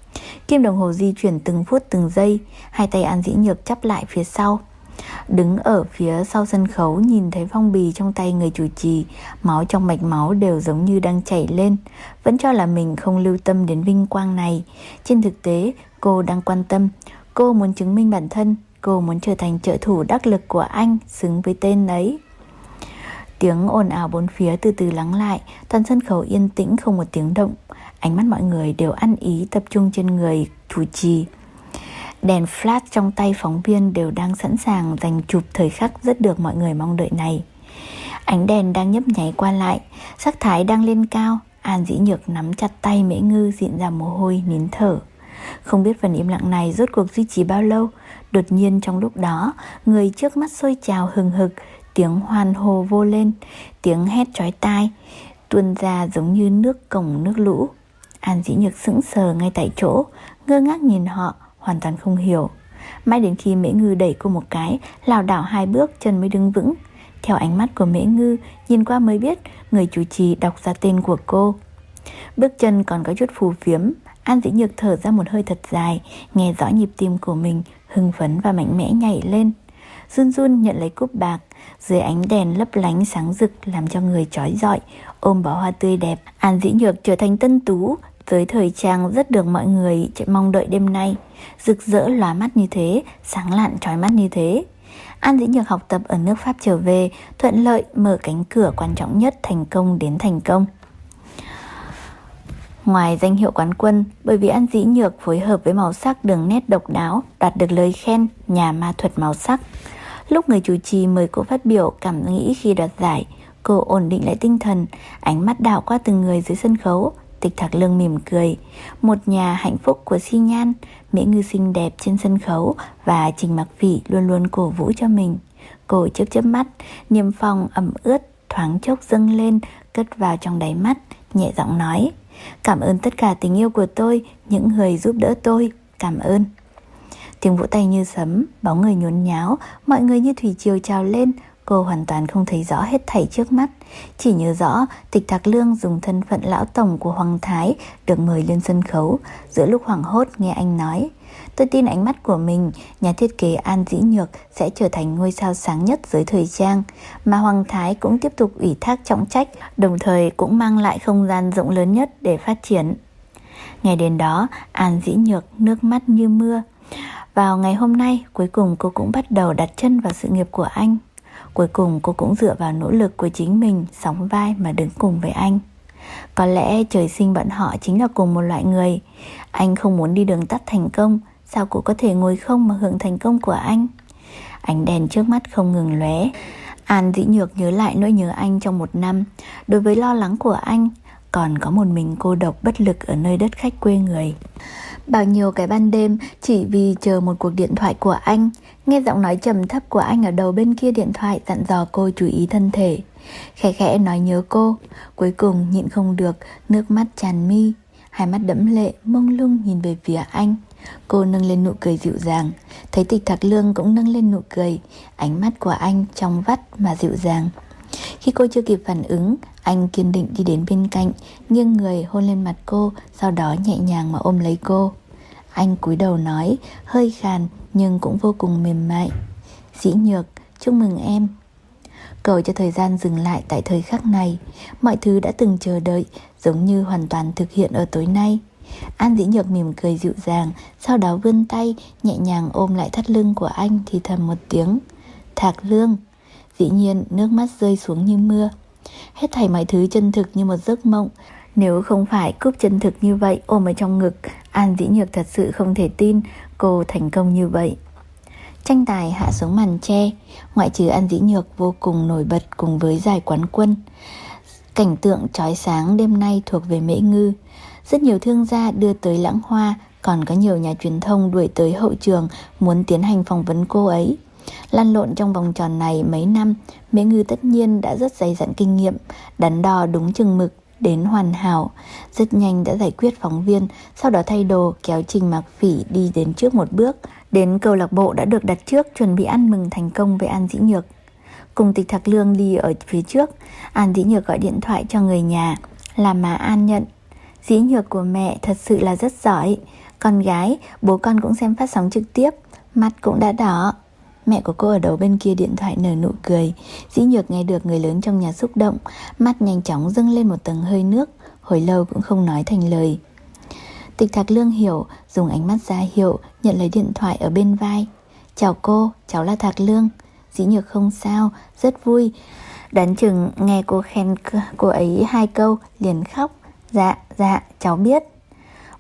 Kim đồng hồ di chuyển từng phút từng giây, hai tay An Dĩ Nhược chắp lại phía sau. Đứng ở phía sau sân khấu nhìn thấy phong bì trong tay người chủ trì, máu trong mạch máu đều giống như đang chảy lên. Vẫn cho là mình không lưu tâm đến vinh quang này. Trên thực tế, cô đang quan tâm. Cô muốn chứng minh bản thân, cô muốn trở thành trợ thủ đắc lực của anh, xứng với tên ấy. Tiếng ồn ào bốn phía từ từ lắng lại, toàn sân khấu yên tĩnh không một tiếng động. Ánh mắt mọi người đều ăn ý tập trung trên người chủ trì. Đèn flash trong tay phóng viên đều đang sẵn sàng dành chụp thời khắc rất được mọi người mong đợi này. Ánh đèn đang nhấp nháy qua lại, sắc thái đang lên cao. An Dĩ Nhược nắm chặt tay Mễ Ngư, dịn ra mồ hôi, nín thở. Không biết phần im lặng này rốt cuộc duy trì bao lâu. Đột nhiên trong lúc đó, người trước mắt sôi trào hừng hực, tiếng hoan hô vô lên, tiếng hét chói tai tuôn ra giống như nước cổng nước lũ. An Dĩ Nhược sững sờ ngay tại chỗ, ngơ ngác nhìn họ, hoàn toàn không hiểu. Mãi đến khi Mễ Ngư đẩy cô một cái, lảo đảo hai bước chân mới đứng vững. Theo ánh mắt của Mễ Ngư, nhìn qua mới biết người chủ trì đọc ra tên của cô. Bước chân còn có chút phù phiếm. An Dĩ Nhược thở ra một hơi thật dài, nghe rõ nhịp tim của mình, hưng phấn và mạnh mẽ nhảy lên. Run run nhận lấy cúp bạc, dưới ánh đèn lấp lánh sáng rực làm cho người chói rọi, ôm bó hoa tươi đẹp. An Dĩ Nhược trở thành tân tú, giới thời trang rất được mọi người mong đợi đêm nay. Rực rỡ lóa mắt như thế, sáng lạn chói mắt như thế. An Dĩ Nhược học tập ở nước Pháp trở về, thuận lợi mở cánh cửa quan trọng nhất, thành công đến thành công. Ngoài danh hiệu quán quân, bởi vì An Dĩ Nhược phối hợp với màu sắc đường nét độc đáo, đạt được lời khen nhà ma thuật màu sắc. Lúc người chủ trì mời cô phát biểu cảm nghĩ khi đoạt giải, cô ổn định lại tinh thần, ánh mắt đảo qua từng người dưới sân khấu. Tịch Thạc Lương mỉm cười, một nhà hạnh phúc của Xi Nhan, Mễ Ngư xinh đẹp trên sân khấu và Trình Mặc Phỉ luôn luôn cổ vũ cho mình. Cô chớp chớp mắt, niềm phòng ẩm ướt thoáng chốc dâng lên, cất vào trong đáy mắt, nhẹ giọng nói: cảm ơn tất cả tình yêu của tôi, những người giúp đỡ tôi, cảm ơn. Tiếng vỗ tay như sấm, bóng người nhốn nháo, mọi người như thủy triều trào lên. Cô hoàn toàn không thấy rõ hết thảy trước mắt, chỉ nhớ rõ Tịch Thạc Lương dùng thân phận lão tổng của Hoàng Thái được mời lên sân khấu. Giữa lúc hoảng hốt nghe anh nói: tôi tin ánh mắt của mình, nhà thiết kế An Dĩ Nhược sẽ trở thành ngôi sao sáng nhất giới thời trang, mà Hoàng Thái cũng tiếp tục ủy thác trọng trách, đồng thời cũng mang lại không gian rộng lớn nhất để phát triển. Ngày đến đó, An Dĩ Nhược nước mắt như mưa. Vào ngày hôm nay, cuối cùng cô cũng bắt đầu đặt chân vào sự nghiệp của anh. Cuối cùng cô cũng dựa vào nỗ lực của chính mình, sóng vai mà đứng cùng với anh. Có lẽ trời sinh bọn họ chính là cùng một loại người. Anh không muốn đi đường tắt thành công, sao cô có thể ngồi không mà hưởng thành công của anh? Ánh đèn trước mắt không ngừng lóe. An Dĩ Nhược nhớ lại nỗi nhớ anh trong một năm. Đối với lo lắng của anh, còn có một mình cô độc bất lực ở nơi đất khách quê người. Bao nhiêu cái ban đêm chỉ vì chờ một cuộc điện thoại của anh, nghe giọng nói trầm thấp của anh ở đầu bên kia điện thoại dặn dò cô chú ý thân thể, khẽ khẽ nói nhớ cô. Cuối cùng nhịn không được, nước mắt tràn mi, hai mắt đẫm lệ mông lung nhìn về phía anh. Cô nâng lên nụ cười dịu dàng, thấy Tịch Thạc Lương cũng nâng lên nụ cười, ánh mắt của anh trong vắt mà dịu dàng. Khi cô chưa kịp phản ứng, anh kiên định đi đến bên cạnh, nghiêng người hôn lên mặt cô, sau đó nhẹ nhàng mà ôm lấy cô. Anh cúi đầu nói, hơi khàn nhưng cũng vô cùng mềm mại: Dĩ Nhược, chúc mừng em. Cầu cho thời gian dừng lại tại thời khắc này. Mọi thứ đã từng chờ đợi giống như hoàn toàn thực hiện ở tối nay. An Dĩ Nhược mỉm cười dịu dàng, sau đó vươn tay nhẹ nhàng ôm lại thắt lưng của anh, thì thầm một tiếng: Thạc Lương. Dĩ nhiên nước mắt rơi xuống như mưa. Hết thảy mọi thứ chân thực như một giấc mộng. Nếu không phải cúp chân thực như vậy ôm ở trong ngực, An Dĩ Nhược thật sự không thể tin cô thành công như vậy. Tranh tài hạ xuống màn che, ngoại trừ An Dĩ Nhược vô cùng nổi bật cùng với giải quán quân. Cảnh tượng chói sáng đêm nay thuộc về Mễ Ngư. Rất nhiều thương gia đưa tới lãng hoa, còn có nhiều nhà truyền thông đuổi tới hậu trường muốn tiến hành phỏng vấn cô ấy. Lăn lộn trong vòng tròn này mấy năm, Mễ Ngư tất nhiên đã rất dày dặn kinh nghiệm, đắn đo đúng chừng mực đến hoàn hảo. Rất nhanh đã giải quyết phóng viên, sau đó thay đồ kéo Trình Mặc Phỉ đi đến trước một bước. Đến câu lạc bộ đã được đặt trước, chuẩn bị ăn mừng thành công với An Dĩ Nhược. Cùng Tịch Thạc Lương đi ở phía trước, An Dĩ Nhược gọi điện thoại cho người nhà, làm má An nhận. Dĩ Nhược của mẹ thật sự là rất giỏi. Con gái, bố con cũng xem phát sóng trực tiếp, mặt cũng đã đỏ. Mẹ của cô ở đầu bên kia điện thoại nở nụ cười. Dĩ Nhược nghe được người lớn trong nhà xúc động, mắt nhanh chóng dâng lên một tầng hơi nước, hồi lâu cũng không nói thành lời. Tịch Thạc Lương hiểu, dùng ánh mắt ra hiệu, nhận lấy điện thoại ở bên vai. Chào cô, cháu là Thạc Lương. Dĩ Nhược không sao, rất vui. Đoán chừng nghe cô khen cô ấy hai câu liền khóc. Dạ, dạ, cháu biết.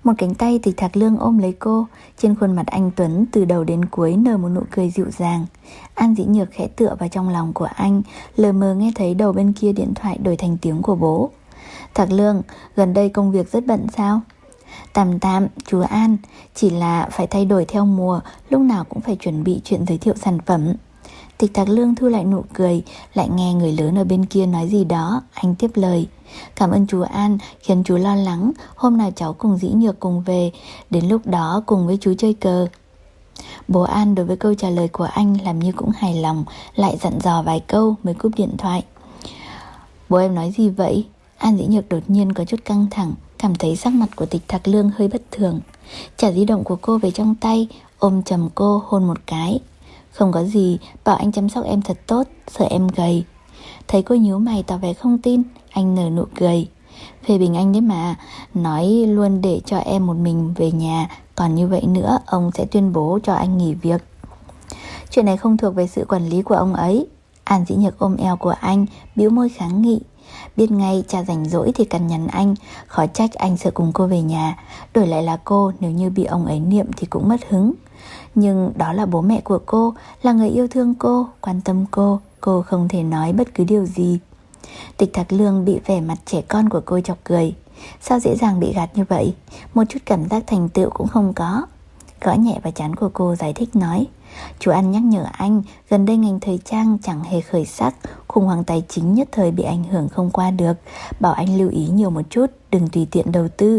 Một cánh tay Tịch Thạc Lương ôm lấy cô. Trên khuôn mặt anh Tuấn từ đầu đến cuối nở một nụ cười dịu dàng. An Dĩ Nhược khẽ tựa vào trong lòng của anh, lờ mờ nghe thấy đầu bên kia điện thoại đổi thành tiếng của bố. Thạc Lương, gần đây công việc rất bận sao? Tạm tạm, chú An, chỉ là phải thay đổi theo mùa, lúc nào cũng phải chuẩn bị chuyện giới thiệu sản phẩm. Tịch Thạc Lương thu lại nụ cười, lại nghe người lớn ở bên kia nói gì đó. Anh tiếp lời: Cảm ơn chú An, khiến chú lo lắng. Hôm nào cháu cùng Dĩ Nhược cùng về, đến lúc đó cùng với chú chơi cờ. Bố An đối với câu trả lời của anh làm như cũng hài lòng, lại dặn dò vài câu mới cúp điện thoại. Bố em nói gì vậy? An Dĩ Nhược đột nhiên có chút căng thẳng, cảm thấy sắc mặt của Tịch Thạc Lương hơi bất thường. Trả di động của cô về trong tay, ôm chầm cô hôn một cái. Không có gì, bảo anh chăm sóc em thật tốt, sợ em gầy. Thấy cô nhíu mày tỏ vẻ không tin, anh nở nụ cười. Phê bình anh đấy mà, nói luôn để cho em một mình về nhà, còn như vậy nữa ông sẽ tuyên bố cho anh nghỉ việc. Chuyện này không thuộc về sự quản lý của ông ấy. An Dĩ Nhược ôm eo của anh, bĩu môi kháng nghị. Biết ngay cha rảnh rỗi thì cằn nhằn anh, khó trách anh sợ cùng cô về nhà. Đổi lại là cô, nếu như bị ông ấy niệm thì cũng mất hứng. Nhưng đó là bố mẹ của cô, là người yêu thương cô, quan tâm cô. Cô không thể nói bất cứ điều gì. Tịch Thạc Lương bị vẻ mặt trẻ con của cô chọc cười. Sao dễ dàng bị gạt như vậy? Một chút cảm giác thành tựu cũng không có. Gõ nhẹ vào trán của cô giải thích nói: Chú An nhắc nhở anh, gần đây ngành thời trang chẳng hề khởi sắc, khủng hoảng tài chính nhất thời bị ảnh hưởng không qua được, bảo anh lưu ý nhiều một chút, đừng tùy tiện đầu tư.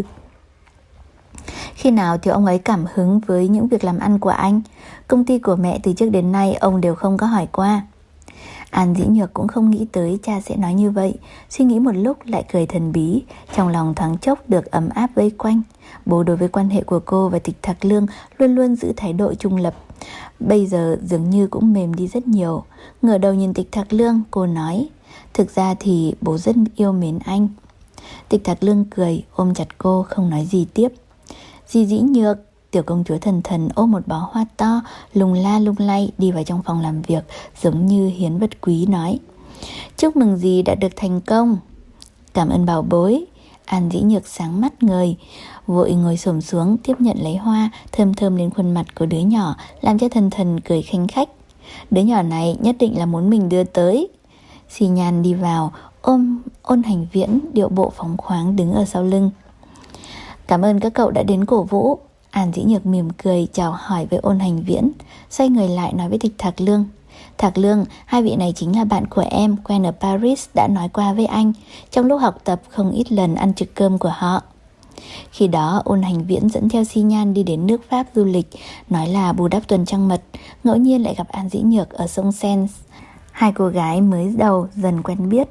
Khi nào thì ông ấy cảm hứng với những việc làm ăn của anh? Công ty của mẹ từ trước đến nay ông đều không có hỏi qua. An Dĩ Nhược cũng không nghĩ tới cha sẽ nói như vậy, suy nghĩ một lúc lại cười thần bí, trong lòng thoáng chốc được ấm áp vây quanh. Bố đối với quan hệ của cô và Tịch Thạc Lương luôn luôn giữ thái độ trung lập, bây giờ dường như cũng mềm đi rất nhiều. Ngửa đầu nhìn Tịch Thạc Lương, cô nói: Thực ra thì bố rất yêu mến anh. Tịch Thạc Lương cười, ôm chặt cô, không nói gì tiếp. Dì Dĩ Nhược, tiểu công chúa Thần Thần ôm một bó hoa to, lung la lung lay đi vào trong phòng làm việc, giống như hiến vật quý nói: Chúc mừng dì đã được thành công. Cảm ơn bảo bối. An Dĩ Nhược sáng mắt ngời, vội ngồi xổm xuống tiếp nhận lấy hoa, thơm thơm lên khuôn mặt của đứa nhỏ, làm cho Thần Thần cười khanh khách. Đứa nhỏ này nhất định là muốn mình đưa tới. Xi Nhan đi vào, ôm Ôn Hành Viễn, điệu bộ phóng khoáng đứng ở sau lưng. Cảm ơn các cậu đã đến cổ vũ. An Dĩ Nhược mỉm cười chào hỏi với Ôn Hành Viễn, xoay người lại nói với Tịch Thạc Lương: Thạc Lương, hai vị này chính là bạn của em, quen ở Paris, đã nói qua với anh. Trong lúc học tập không ít lần ăn trực cơm của họ. Khi đó Ôn Hành Viễn dẫn theo Xi Nhan đi đến nước Pháp du lịch, nói là bù đắp tuần trăng mật, ngẫu nhiên lại gặp An Dĩ Nhược ở sông Seine. Hai cô gái mới đầu dần quen biết.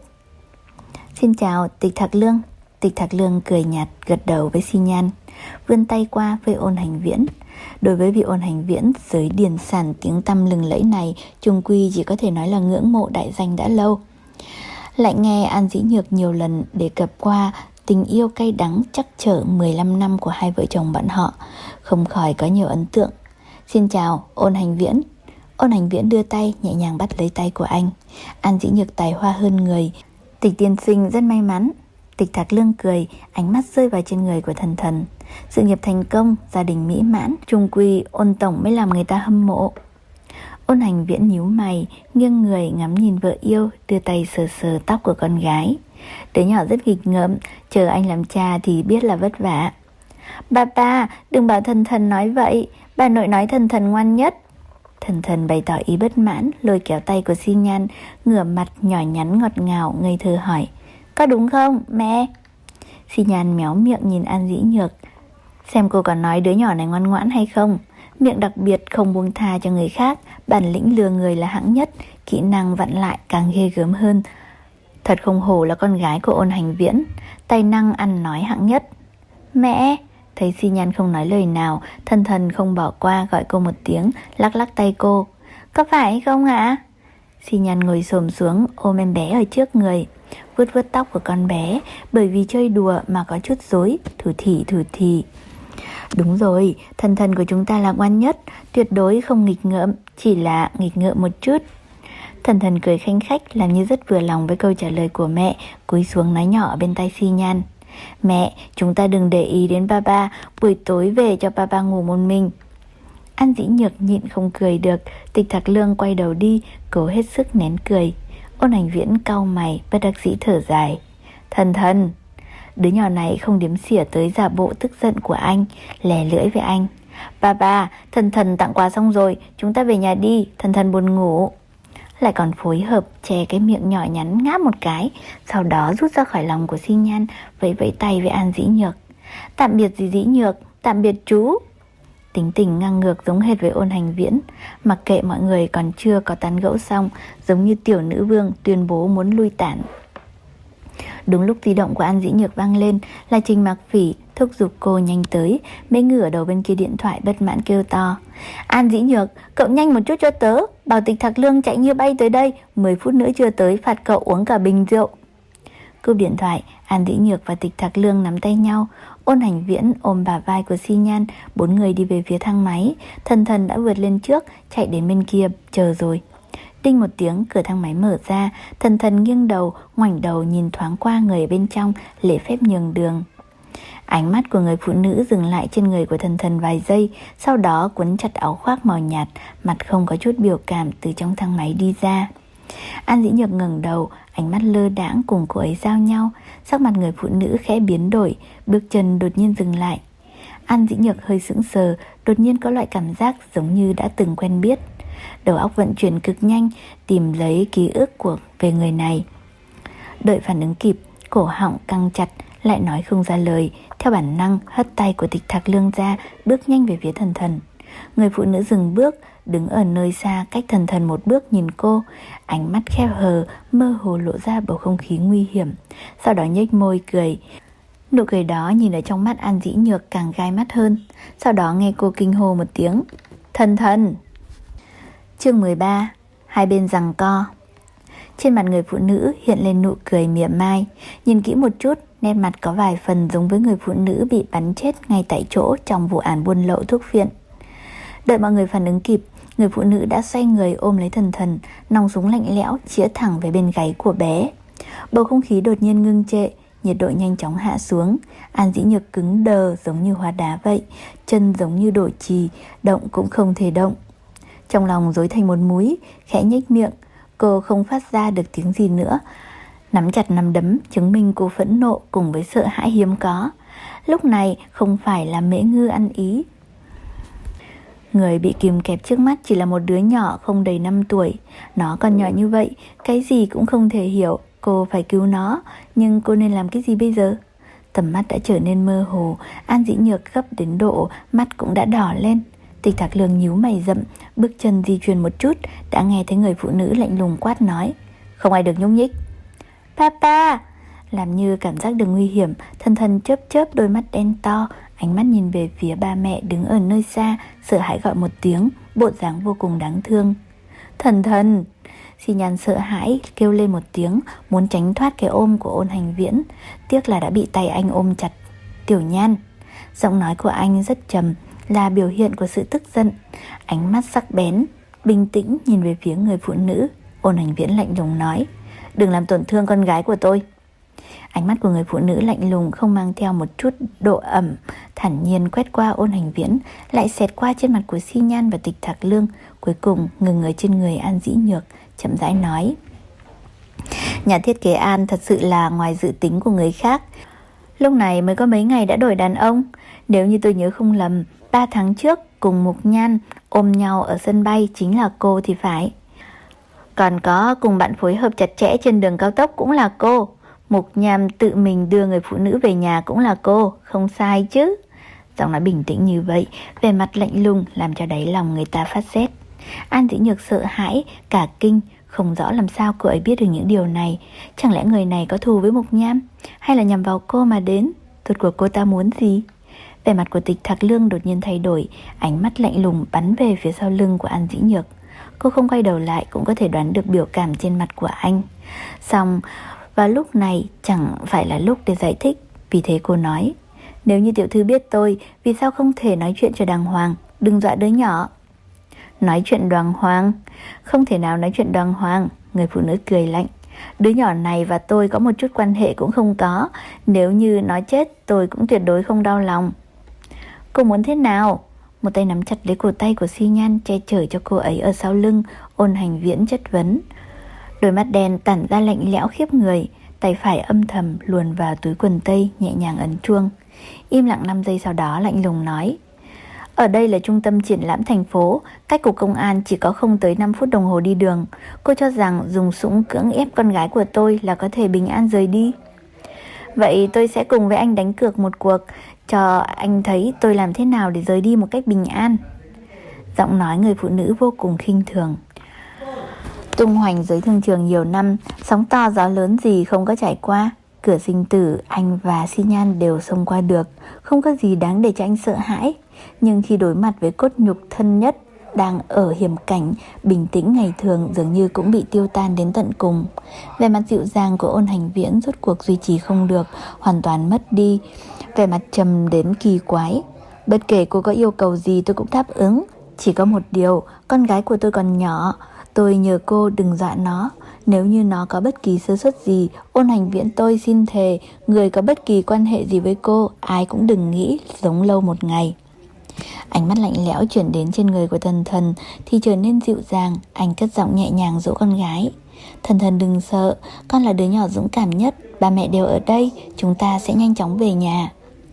Xin chào Tịch Thạc Lương. Tịch Thạc Lương cười nhạt gật đầu với Xi Nhan, vươn tay qua với Ôn Hành Viễn. Đối với vị Ôn Hành Viễn, giới điền sản tiếng tăm lừng lẫy này chung quy chỉ có thể nói là ngưỡng mộ đại danh đã lâu. Lại nghe An Dĩ Nhược nhiều lần đề cập qua tình yêu cay đắng chắc chở mười lăm năm của hai vợ chồng bọn họ, không khỏi có nhiều ấn tượng. Xin chào Ôn Hành Viễn. Ôn Hành Viễn đưa tay nhẹ nhàng bắt lấy tay của anh. An Dĩ Nhược tài hoa hơn người, Tịch tiên sinh rất may mắn. Tịch Thạc Lương cười, ánh mắt rơi vào trên người của Thần Thần. Sự nghiệp thành công, gia đình mỹ mãn, chung quy Ôn tổng mới làm người ta hâm mộ. Ôn Hành Viễn nhíu mày, nghiêng người ngắm nhìn vợ yêu, đưa tay sờ sờ tóc của con gái. Đứa nhỏ rất nghịch ngợm, chờ anh làm cha thì biết là vất vả. Bà ba, đừng bảo Thần Thần nói vậy, bà nội nói Thần Thần ngoan nhất. Thần Thần bày tỏ ý bất mãn, lôi kéo tay của Xi Nhan, ngửa mặt nhỏ nhắn ngọt ngào ngây thơ hỏi: Có đúng không mẹ? Xi Nhan méo miệng nhìn An Dĩ Nhược, xem cô còn nói đứa nhỏ này ngoan ngoãn hay không. Miệng đặc biệt không buông tha cho người khác, bản lĩnh lừa người là hạng nhất, kỹ năng vặn lại càng ghê gớm hơn. Thật không hổ là con gái của Ôn Hành Viễn, tài năng ăn nói hạng nhất. Mẹ! Thấy Xi Nhan không nói lời nào, Thần Thần không bỏ qua gọi cô một tiếng, lắc lắc tay cô. Có phải không ạ? Xi Nhan ngồi xổm xuống ôm em bé ở trước người, vuốt vuốt tóc của con bé, bởi vì chơi đùa mà có chút rối, thủ thỉ thủ thỉ. Đúng rồi, Thần Thần của chúng ta là ngoan nhất, tuyệt đối không nghịch ngợm, chỉ là nghịch ngợm một chút. Thần Thần cười khanh khách, làm như rất vừa lòng với câu trả lời của mẹ, cúi xuống nói nhỏ bên tai Xi Nhan. Mẹ, chúng ta đừng để ý đến papa, buổi tối về cho papa ngủ một mình. An Dĩ Nhược nhịn không cười được. Tịch Thạc Lương quay đầu đi, cố hết sức nén cười. Ôn Hành Viễn cau mày, bất đắc dĩ thở dài. Thần thần. Đứa nhỏ này không đếm xỉa tới giả bộ tức giận của anh, lè lưỡi với anh. Papa, thần thần tặng quà xong rồi, chúng ta về nhà đi, thần thần buồn ngủ. Lại còn phối hợp che cái miệng nhỏ nhắn ngáp một cái, sau đó rút ra khỏi lòng của Xi Nhan, vẫy vẫy tay với An Dĩ Nhược. Tạm biệt dì Dĩ Nhược, tạm biệt chú. Tính tình ngang ngược giống hệt với Ôn Hành Viễn. Mặc kệ mọi người còn chưa có tán gẫu xong, giống như tiểu nữ vương tuyên bố muốn lui tản. Đúng lúc di động của An Dĩ Nhược vang lên, là Trình Mạc Phỉ thúc giục cô nhanh tới. Mễ Ngư ở đầu bên kia điện thoại bất mãn kêu to. An Dĩ Nhược, cậu nhanh một chút cho tớ, bảo Tịch Thạc Lương chạy như bay tới đây, mười phút nữa chưa tới phạt cậu uống cả bình rượu. Cúp điện thoại, An Dĩ Nhược và Tịch Thạc Lương nắm tay nhau. Ôn Hành Viễn ôm bả vai của Xi Nhan, bốn người đi về phía thang máy. Thần thần đã vượt lên trước, chạy đến bên kia chờ rồi. Đinh một tiếng, cửa thang máy mở ra. Thần thần nghiêng đầu, ngoảnh đầu nhìn thoáng qua người ở bên trong, lễ phép nhường đường. Ánh mắt của người phụ nữ dừng lại trên người của thần thần vài giây, sau đó quấn chặt áo khoác màu nhạt, mặt không có chút biểu cảm từ trong thang máy đi ra. An Dĩ Nhược ngẩng đầu, ánh mắt lơ đãng cùng cô ấy giao nhau. Sắc mặt người phụ nữ khẽ biến đổi, bước chân đột nhiên dừng lại. An Dĩ Nhược hơi sững sờ, đột nhiên có loại cảm giác giống như đã từng quen biết. Đầu óc vận chuyển cực nhanh, tìm lấy ký ức của về người này. Đợi phản ứng kịp, cổ họng căng chặt, lại nói không ra lời. Theo bản năng hất tay của Tịch Thạc Lương ra, bước nhanh về phía thần thần. Người phụ nữ dừng bước, đứng ở nơi xa cách thần thần một bước nhìn cô. Ánh mắt khép hờ, mơ hồ lộ ra bầu không khí nguy hiểm. Sau đó nhếch môi cười. Nụ cười đó nhìn ở trong mắt An Dĩ Nhược càng gai mắt hơn. Sau đó nghe cô kinh hô một tiếng. Thần thần. Chương mười ba. Hai bên giằng co. Trên mặt người phụ nữ hiện lên nụ cười mỉa mai. Nhìn kỹ một chút, nét mặt có vài phần giống với người phụ nữ bị bắn chết ngay tại chỗ trong vụ án buôn lậu thuốc phiện. Đợi mọi người phản ứng kịp, người phụ nữ đã xoay người ôm lấy thần thần, nòng súng lạnh lẽo chĩa thẳng về bên gáy của bé. Bầu không khí đột nhiên ngưng trệ, nhiệt độ nhanh chóng hạ xuống. An Dĩ Nhược cứng đờ giống như hóa đá vậy, chân giống như đổ chì, động cũng không thể động. Trong lòng rối thành một múi, khẽ nhếch miệng, cô không phát ra được tiếng gì nữa. Nắm chặt nắm đấm chứng minh cô phẫn nộ cùng với sợ hãi hiếm có. Lúc này không phải là Mễ Ngư ăn ý. Người bị kìm kẹp trước mắt chỉ là một đứa nhỏ không đầy năm tuổi. Nó còn nhỏ như vậy, cái gì cũng không thể hiểu. Cô phải cứu nó, nhưng cô nên làm cái gì bây giờ? Tầm mắt đã trở nên mơ hồ. An Dĩ Nhược gấp đến độ mắt cũng đã đỏ lên. Tịch Thạc Lương nhíu mày rậm, bước chân di chuyển một chút, đã nghe thấy người phụ nữ lạnh lùng quát nói. Không ai được nhúc nhích. Papa! Làm như cảm giác được nguy hiểm, thần thần chớp chớp đôi mắt đen to, ánh mắt nhìn về phía ba mẹ đứng ở nơi xa, sợ hãi gọi một tiếng, bộ dáng vô cùng đáng thương. Thần thần! Xi Nhan sợ hãi kêu lên một tiếng, muốn tránh thoát cái ôm của Ôn Hành Viễn, tiếc là đã bị tay anh ôm chặt. Tiểu Nhan! Giọng nói của anh rất trầm, là biểu hiện của sự tức giận. Ánh mắt sắc bén, bình tĩnh nhìn về phía người phụ nữ. Ôn Hành Viễn lạnh lùng nói. Đừng làm tổn thương con gái của tôi. Ánh mắt của người phụ nữ lạnh lùng không mang theo một chút độ ẩm, thản nhiên quét qua Ôn Hành Viễn, lại xẹt qua trên mặt của Xi Nhan và Tịch Thạc Lương, cuối cùng ngừng ở trên người An Dĩ Nhược, chậm rãi nói. Nhà thiết kế An thật sự là ngoài dự tính của người khác. Lúc này mới có mấy ngày đã đổi đàn ông. Nếu như tôi nhớ không lầm, ba tháng trước cùng Mục Nhan ôm nhau ở sân bay chính là cô thì phải. Còn có cùng bạn phối hợp chặt chẽ trên đường cao tốc cũng là cô. Mục Nhan tự mình đưa người phụ nữ về nhà cũng là cô, không sai chứ. Giọng nói bình tĩnh như vậy, vẻ mặt lạnh lùng làm cho đáy lòng người ta phát rét. An Dĩ Nhược sợ hãi, cả kinh, không rõ làm sao cô ấy biết được những điều này. Chẳng lẽ người này có thù với Mục Nhan, hay là nhằm vào cô mà đến? Rốt cuộc cô ta muốn gì? Vẻ mặt của Tịch Thạc Lương đột nhiên thay đổi, ánh mắt lạnh lùng bắn về phía sau lưng của An Dĩ Nhược. Cô không quay đầu lại cũng có thể đoán được biểu cảm trên mặt của anh. Xong, và lúc này chẳng phải là lúc để giải thích. Vì thế cô nói, nếu như tiểu thư biết tôi, vì sao không thể nói chuyện cho đàng hoàng? Đừng dọa đứa nhỏ. Nói chuyện đàng hoàng? Không thể nào nói chuyện đàng hoàng. Người phụ nữ cười lạnh. Đứa nhỏ này và tôi có một chút quan hệ cũng không có. Nếu như nó chết tôi cũng tuyệt đối không đau lòng. Cô muốn thế nào? Một tay nắm chặt lấy cổ tay của Xi Nhan, che chở cho cô ấy ở sau lưng. Ôn Hành Viễn chất vấn. Đôi mắt đen tản ra lạnh lẽo khiếp người. Tay phải âm thầm luồn vào túi quần tây, nhẹ nhàng ấn chuông. Im lặng năm giây sau đó lạnh lùng nói. Ở đây là trung tâm triển lãm thành phố, cách cục công an chỉ có không tới năm phút đồng hồ đi đường. Cô cho rằng dùng súng cưỡng ép con gái của tôi là có thể bình an rời đi. Vậy tôi sẽ cùng với anh đánh cược một cuộc, cho anh thấy tôi làm thế nào để rời đi một cách bình an. Giọng nói người phụ nữ vô cùng khinh thường. Tung hoành dưới thương trường nhiều năm, sóng to gió lớn gì không có trải qua. Cửa sinh tử anh và Xi Nhan đều xông qua được, không có gì đáng để cho anh sợ hãi. Nhưng khi đối mặt với cốt nhục thân nhất đang ở hiểm cảnh, bình tĩnh ngày thường dường như cũng bị tiêu tan đến tận cùng. Vẻ mặt dịu dàng của Ôn Hành Viễn rốt cuộc duy trì không được, hoàn toàn mất đi. Vẻ mặt trầm đến kỳ quái. Bất kể cô có yêu cầu gì tôi cũng đáp ứng. Chỉ có một điều, con gái của tôi còn nhỏ, tôi nhờ cô đừng dọa nó. Nếu như nó có bất kỳ sơ suất gì, Ôn Hành Viễn tôi xin thề, người có bất kỳ quan hệ gì với cô, ai cũng đừng nghĩ sống lâu một ngày. Ánh mắt lạnh lẽo chuyển đến trên người của Thần Thần thì trở nên dịu dàng. Anh cất giọng nhẹ nhàng dỗ con gái. Thần Thần đừng sợ, con là đứa nhỏ dũng cảm nhất. Ba mẹ đều ở đây, chúng ta sẽ nhanh chóng về nhà.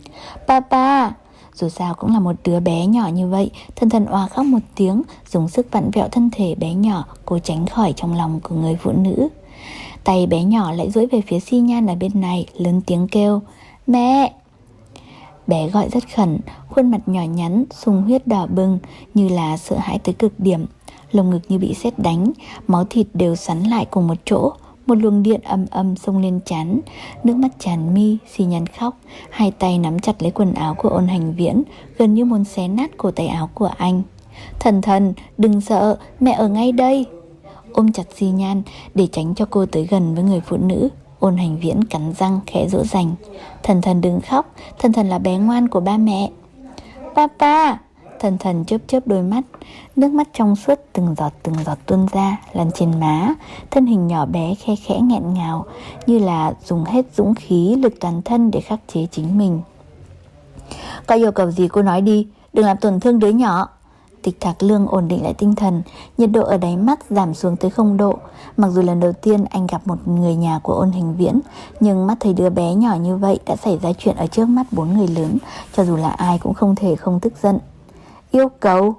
Papa! Dù sao cũng là một đứa bé nhỏ như vậy. Thần Thần oà khóc một tiếng, dùng sức vặn vẹo thân thể bé nhỏ, cố tránh khỏi trong lòng của người phụ nữ. Tay bé nhỏ lại duỗi về phía Xi Nhan ở bên này, lớn tiếng kêu mẹ. Bé gọi rất khẩn, khuôn mặt nhỏ nhắn, sung huyết đỏ bừng, như là sợ hãi tới cực điểm. Lồng ngực như bị sét đánh, máu thịt đều xoắn lại cùng một chỗ. Một luồng điện ầm ầm xông lên trán, nước mắt tràn mi. Xi Nhan khóc, hai tay nắm chặt lấy quần áo của Ôn Hành Viễn, gần như muốn xé nát cổ tay áo của anh. Thần Thần, đừng sợ, mẹ ở ngay đây. Ôm chặt Xi Nhan để tránh cho cô tới gần với người phụ nữ. Ôn Hành Viễn cắn răng khẽ dỗ dành. Thần Thần đừng khóc, Thần Thần là bé ngoan của ba mẹ. Papa! Thần Thần chớp chớp đôi mắt, nước mắt trong suốt từng giọt từng giọt tuôn ra, lăn trên má. Thân hình nhỏ bé khe khẽ nghẹn ngào, như là dùng hết dũng khí, lực toàn thân để khắc chế chính mình. Có yêu cầu gì cô nói đi, đừng làm tổn thương đứa nhỏ. Tịch Thạc Lương ổn định lại tinh thần, nhiệt độ ở đáy mắt giảm xuống tới không độ. Mặc dù lần đầu tiên anh gặp một người nhà của Ôn Hành Viễn, nhưng mắt thấy đứa bé nhỏ như vậy đã xảy ra chuyện ở trước mắt bốn người lớn, cho dù là ai cũng không thể không tức giận. Yêu cầu?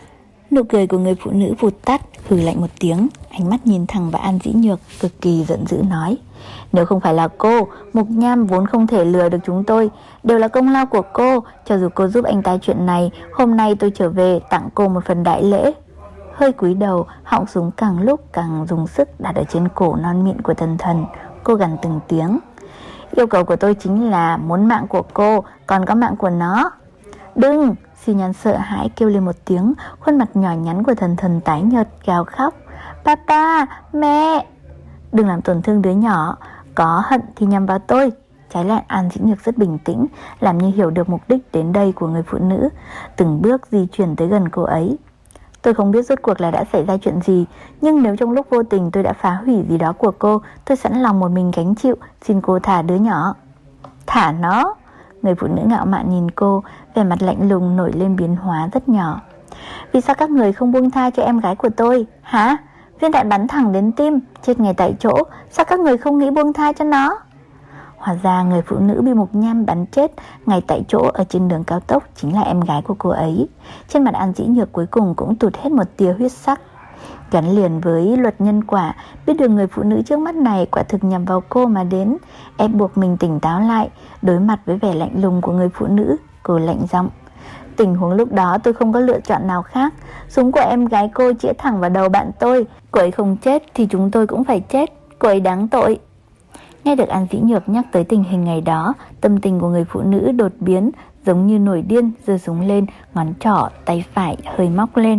Nụ cười của người phụ nữ vụt tắt, hừ lạnh một tiếng, ánh mắt nhìn thẳng vào An Dĩ Nhược, cực kỳ giận dữ nói. Nếu không phải là cô, Mục Nham vốn không thể lừa được chúng tôi, đều là công lao của cô. Cho dù cô giúp anh ta chuyện này, hôm nay tôi trở về tặng cô một phần đại lễ. Hơi cúi đầu, họng súng càng lúc càng dùng sức đặt ở trên cổ non mịn của Thần Thần. Cô gằn từng tiếng. Yêu cầu của tôi chính là muốn mạng của cô, còn có mạng của nó. Đừng! Xi Nhan sợ hãi kêu lên một tiếng, khuôn mặt nhỏ nhắn của Thần Thần tái nhợt, gào khóc. Papa! Mẹ! Đừng làm tổn thương đứa nhỏ, có hận thì nhằm vào tôi. Trái lại An Dĩ Nhược rất bình tĩnh, làm như hiểu được mục đích đến đây của người phụ nữ, từng bước di chuyển tới gần cô ấy. Tôi không biết rốt cuộc là đã xảy ra chuyện gì, nhưng nếu trong lúc vô tình tôi đã phá hủy gì đó của cô, tôi sẵn lòng một mình gánh chịu. Xin cô thả đứa nhỏ. Thả nó? Người phụ nữ ngạo mạn nhìn cô, vẻ mặt lạnh lùng nổi lên biến hóa rất nhỏ. Vì sao các người không buông tha cho em gái của tôi? Hả? Viên đạn bắn thẳng đến tim, chết ngay tại chỗ. Sao các người không nghĩ buông tha cho nó? Hóa ra người phụ nữ bị Mục Nham bắn chết ngay tại chỗ ở trên đường cao tốc chính là em gái của cô ấy. Trên mặt An Dĩ Nhược cuối cùng cũng tụt hết một tia huyết sắc. Gắn liền với luật nhân quả, biết được người phụ nữ trước mắt này quả thực nhằm vào cô mà đến, ép buộc mình tỉnh táo lại. Đối mặt với vẻ lạnh lùng của người phụ nữ, cô lạnh giọng. Tình huống lúc đó tôi không có lựa chọn nào khác. Súng của em gái cô chĩa thẳng vào đầu bạn tôi. Cô ấy không chết thì chúng tôi cũng phải chết. Cô ấy đáng tội. Nghe được An Dĩ Nhược nhắc tới tình hình ngày đó, tâm tình của người phụ nữ đột biến, giống như nổi điên, giơ súng lên, ngón trỏ tay phải hơi móc lên.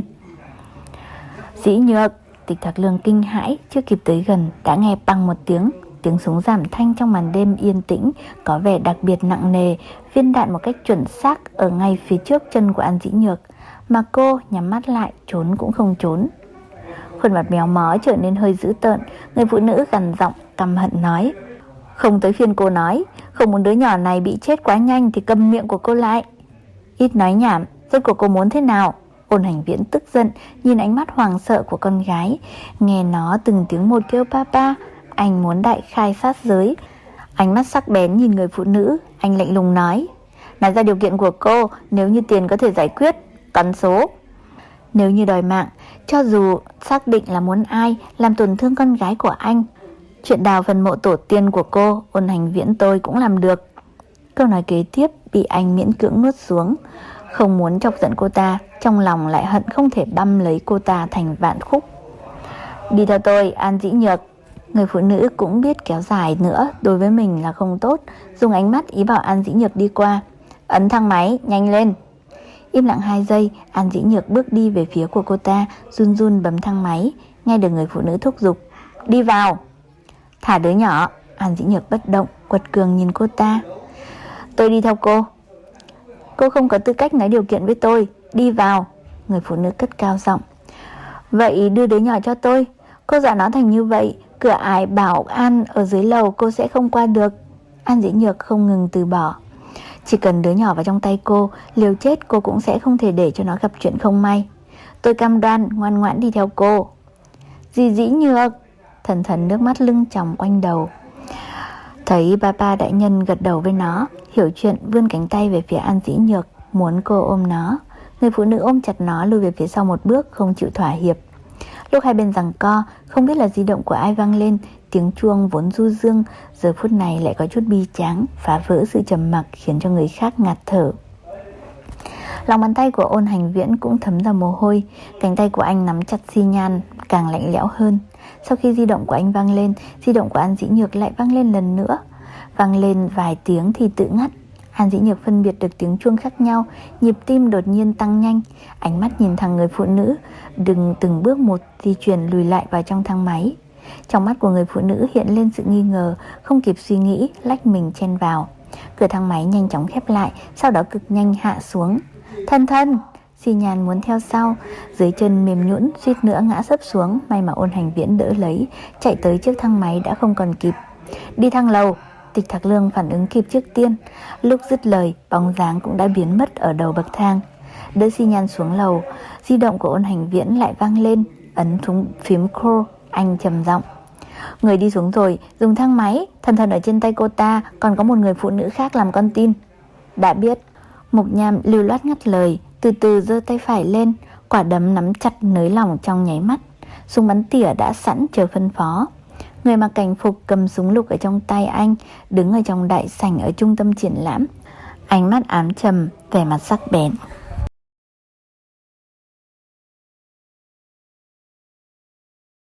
Dĩ Nhược! Tịch Thạc Lương kinh hãi, chưa kịp tới gần đã nghe băng một tiếng. Tiếng súng giảm thanh trong màn đêm yên tĩnh, có vẻ đặc biệt nặng nề. Viên đạn một cách chuẩn xác ở ngay phía trước chân của An Dĩ Nhược, mà cô nhắm mắt lại trốn cũng không trốn. Khuôn mặt méo mó trở nên hơi dữ tợn. Người phụ nữ gằn giọng căm hận nói: "Không tới phiên cô nói, không muốn đứa nhỏ này bị chết quá nhanh thì câm miệng của cô lại." "Ít nói nhảm, rốt cuộc cô muốn thế nào?" Ôn Hành Viễn tức giận nhìn ánh mắt hoảng sợ của con gái. Nghe nó từng tiếng một kêu papa, anh muốn đại khai sát giới. Ánh mắt sắc bén nhìn người phụ nữ, anh lạnh lùng nói: "Nói ra điều kiện của cô, nếu như tiền có thể giải quyết, cắn số." "Nếu như đòi mạng, cho dù xác định là muốn ai làm tổn thương con gái của anh, chuyện đào phần mộ tổ tiên của cô, Ôn Hành Viễn tôi cũng làm được." Câu nói kế tiếp bị anh miễn cưỡng nuốt xuống. Không muốn chọc giận cô ta, trong lòng lại hận không thể băm lấy cô ta thành vạn khúc. "Đi theo tôi, An Dĩ Nhược." Người phụ nữ cũng biết kéo dài nữa đối với mình là không tốt, dùng ánh mắt ý bảo An Dĩ Nhược đi qua. "Ấn thang máy, nhanh lên." Im lặng hai giây, An Dĩ Nhược bước đi về phía của cô ta, run run bấm thang máy. Nghe được người phụ nữ thúc giục: "Đi vào." "Thả đứa nhỏ." An Dĩ Nhược bất động, quật cường nhìn cô ta. "Tôi đi theo cô." "Cô không có tư cách nói điều kiện với tôi, đi vào." Người phụ nữ cất cao giọng. "Vậy đưa đứa nhỏ cho tôi." "Cô dọa nó thành như vậy, cửa ải bảo an ở dưới lầu cô sẽ không qua được." An Dĩ Nhược không ngừng từ bỏ. "Chỉ cần đứa nhỏ vào trong tay cô, liều chết cô cũng sẽ không thể để cho nó gặp chuyện không may. Tôi cam đoan ngoan ngoãn đi theo cô." "Dì Dĩ Nhược." Thần thần nước mắt lưng tròng quanh đầu. Thấy papa đại nhân gật đầu với nó, hiểu chuyện vươn cánh tay về phía An Dĩ Nhược, muốn cô ôm nó. Người phụ nữ ôm chặt nó lùi về phía sau một bước, không chịu thỏa hiệp. Lúc hai bên giằng co, không biết là di động của ai vang lên. Tiếng chuông vốn du dương giờ phút này lại có chút bi tráng, phá vỡ sự trầm mặc khiến cho người khác ngạt thở. Lòng bàn tay của Ôn Hành Viễn cũng thấm ra mồ hôi. Cánh tay của anh nắm chặt xi nhan càng lạnh lẽo hơn. Sau khi di động của anh vang lên, di động của An Dĩ Nhược lại vang lên lần nữa. Vang lên vài tiếng thì tự ngắt. An Dĩ Nhược phân biệt được tiếng chuông khác nhau, nhịp tim đột nhiên tăng nhanh. Ánh mắt nhìn thẳng người phụ nữ, đừng từng bước một di chuyển lùi lại vào trong thang máy. Trong mắt của người phụ nữ hiện lên sự nghi ngờ, không kịp suy nghĩ, lách mình chen vào. Cửa thang máy nhanh chóng khép lại, sau đó cực nhanh hạ xuống. "Thân thân!" Xi Nhan muốn theo sau, dưới chân mềm nhũn suýt nữa ngã sấp xuống. May mà Ôn Hành Viễn đỡ lấy, chạy tới trước thang máy đã không còn kịp. "Đi thang lầu." Tịch Thạc Lương phản ứng kịp trước tiên. Lúc dứt lời, bóng dáng cũng đã biến mất ở đầu bậc thang. Đỡ Xi Nhan xuống lầu, di động của Ôn Hành Viễn lại vang lên. Ấn thúng phím call, anh trầm giọng: "Người đi xuống rồi, dùng thang máy. Thần thần ở trên tay cô ta, còn có một người phụ nữ khác làm con tin." "Đã biết." Mục Nham lưu loát ngắt lời, từ từ giơ tay phải lên, quả đấm nắm chặt nới lỏng trong nháy mắt. Súng bắn tỉa đã sẵn chờ phân phó. Người mặc cảnh phục cầm súng lục ở trong tay anh, đứng ở trong đại sảnh ở trung tâm triển lãm, ánh mắt ám trầm, vẻ mặt sắc bén.